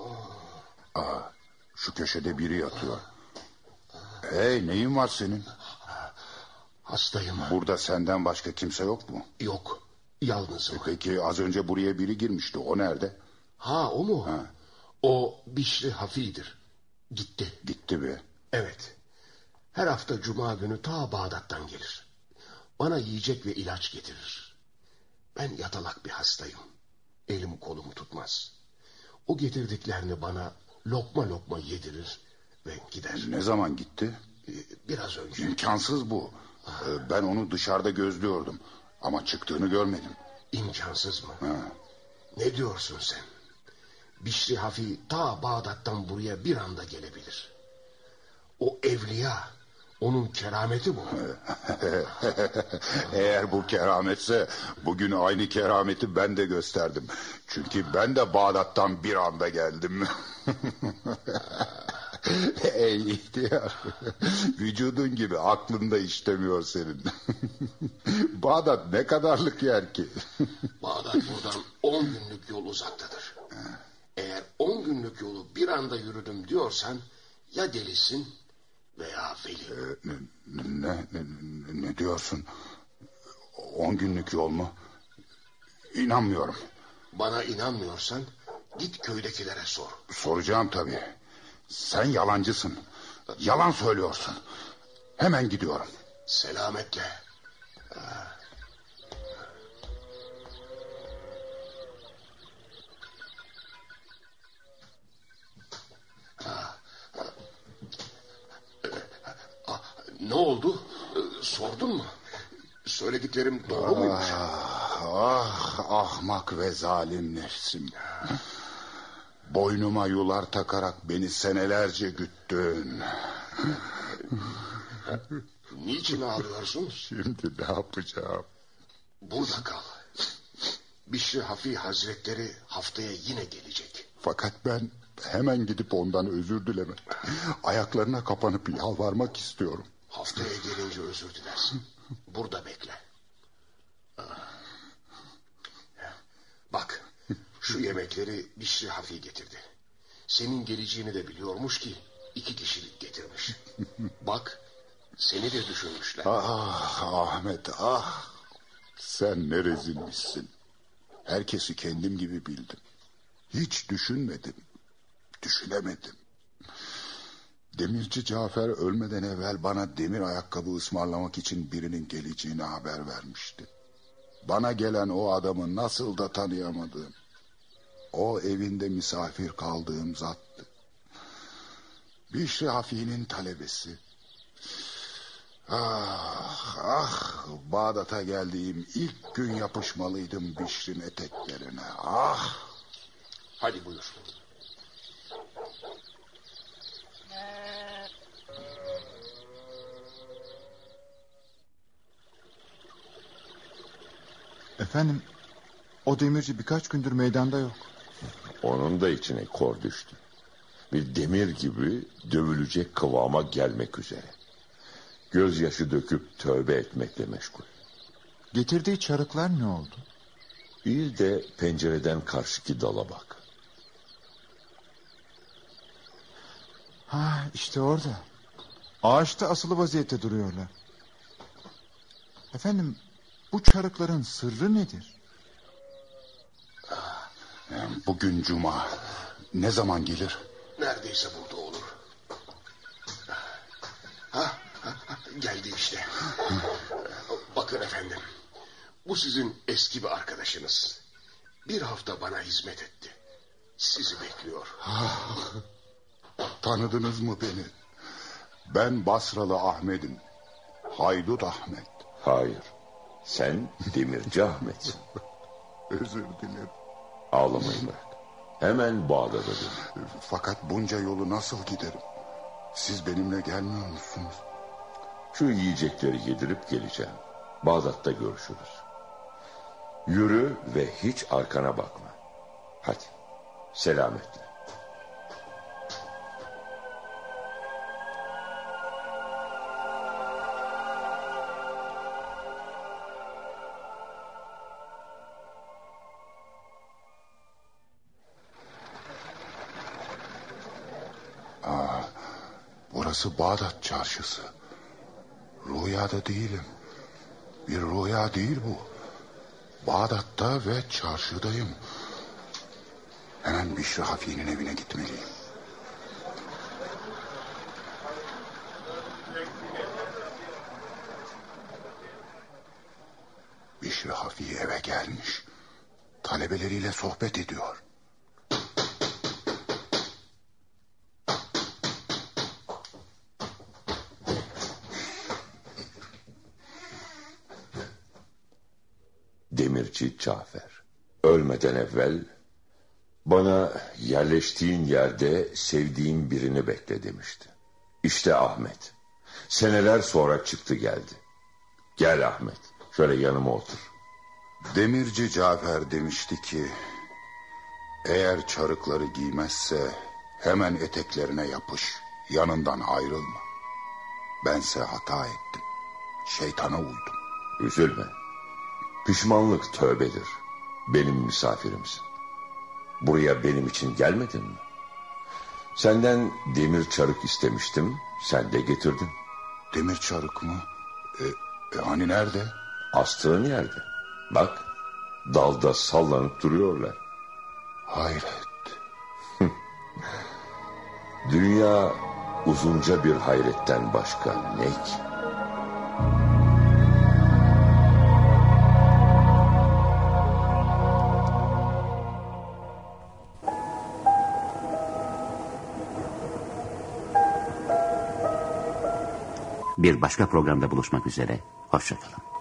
Şu köşede biri yatıyor. Hey, neyin var senin? Hastayım. Burada senden başka kimse yok mu? Yok, yalnızım. Peki az önce buraya biri girmişti. O nerede? O mu? O Bişr Hafi'dir. Gitti. Gitti mi? Evet. Her hafta cuma günü ta Bağdat'tan gelir. Bana yiyecek ve ilaç getirir. Ben yatalak bir hastayım. Elim kolumu tutmaz. O getirdiklerini bana lokma lokma yedirir ve gider. Ne zaman gitti? Biraz önce. İmkansız bu. Ben onu dışarıda gözlüyordum. Ama çıktığını görmedim. İmkansız mı? Ne diyorsun sen? Bişri Hafi ta Bağdat'tan buraya bir anda gelebilir. O evliya, onun kerameti bu. Eğer bu kerametse bugün aynı kerameti ben de gösterdim. Çünkü ben de Bağdat'tan bir anda geldim. Ey ihtiyar, vücudun gibi aklın da işlemiyor senin. Bağdat ne kadarlık yer ki? Bağdat buradan 10 günlük yol uzaktadır. Eğer 10 günlük yolu bir anda yürüdüm diyorsan ya delisin veya veli. Ne diyorsun? 10 günlük yol mu? İnanmıyorum. Bana inanmıyorsan git köydekilere sor. Soracağım tabii. Sen yalancısın. Yalan söylüyorsun. Hemen gidiyorum. Selametle. Ne oldu? Sordun mu? Söylediklerim doğru muymuş? Ahmak ve zalim nefsim. Boynuma yular takarak beni senelerce güttün. Niçin ağlıyorsun? Şimdi ne yapacağım? Burada kal. Bişri Hafi Hazretleri haftaya yine gelecek. Fakat ben hemen gidip ondan özür dileme. Ayaklarına kapanıp yalvarmak istiyorum. Haftaya gelince özür dilersin. Burada bekle. Bak, şu yemekleri Bişri Hafi getirdi. Senin geleceğini de biliyormuş ki 2 kişilik getirmiş. Bak, seni de düşünmüşler. Ah Ahmet, ah. Sen ne rezilmişsin. Herkesi kendim gibi bildim. Hiç düşünmedim. Düşünemedim. Demirci Cafer ölmeden evvel bana demir ayakkabı ısmarlamak için birinin geleceğini haber vermişti. Bana gelen o adamı nasıl da tanıyamadım. O evinde misafir kaldığım zattı. Bişri Hafi'nin talebesi. Ah, Bağdat'a geldiğim ilk gün yapışmalıydım Bişri'nin eteklerine. Ah. Hadi buyur. Efendim, o demirci birkaç gündür meydanda yok. Onun da içine kor düştü. Bir demir gibi dövülecek kıvama gelmek üzere. Gözyaşı döküp tövbe etmekle meşgul. Getirdiği çarıklar ne oldu? İyi de pencereden karşıki dala bak. Ha, işte orada. Ağaçta asılı vaziyette duruyorlar. Efendim, bu çarıkların sırrı nedir? Bugün cuma. Ne zaman gelir? Neredeyse burada olur. Geldi işte. Bakın efendim. Bu sizin eski bir arkadaşınız. Bir hafta bana hizmet etti. Sizi bekliyor. Tanıdınız mı beni? Ben Basralı Ahmet'im. Haydut Ahmet. Hayır. Sen Demirci Ahmet'sin. Özür dilerim. Ağlamayı bırak. Hemen Bağdat'a dön. Fakat bunca yolu nasıl giderim? Siz benimle gelmiyor musunuz? Şu yiyecekleri yedirip geleceğim. Bağdat'ta görüşürüz. Yürü ve hiç arkana bakma. Hadi. Selametle. Burası Bağdat çarşısı. Rüyada değilim. Bir rüya değil bu. Bağdat'ta ve çarşıdayım. Hemen Bişri Hafi'nin evine gitmeliyim. Bişri Hafi eve gelmiş. Talebeleriyle sohbet ediyor. Demirci Cafer. Ölmeden evvel bana yerleştiğin yerde sevdiğim birini bekle demişti. İşte Ahmet. Seneler sonra çıktı geldi. Gel Ahmet, şöyle yanıma otur. Demirci Cafer demişti ki, eğer çarıkları giymezse hemen eteklerine yapış, yanından ayrılma. Bense hata ettim, şeytana uydum. Üzülme, pişmanlık tövbedir. Benim misafirimsin. Buraya benim için gelmedin mi? Senden demir çarık istemiştim, sen de getirdin. Demir çarık mı? Hani nerede? Astığın yerde. Bak, dalda sallanıp duruyorlar. Hayret. Dünya uzunca bir hayretten başka ne ki? Bir başka programda buluşmak üzere. Hoşça kalın.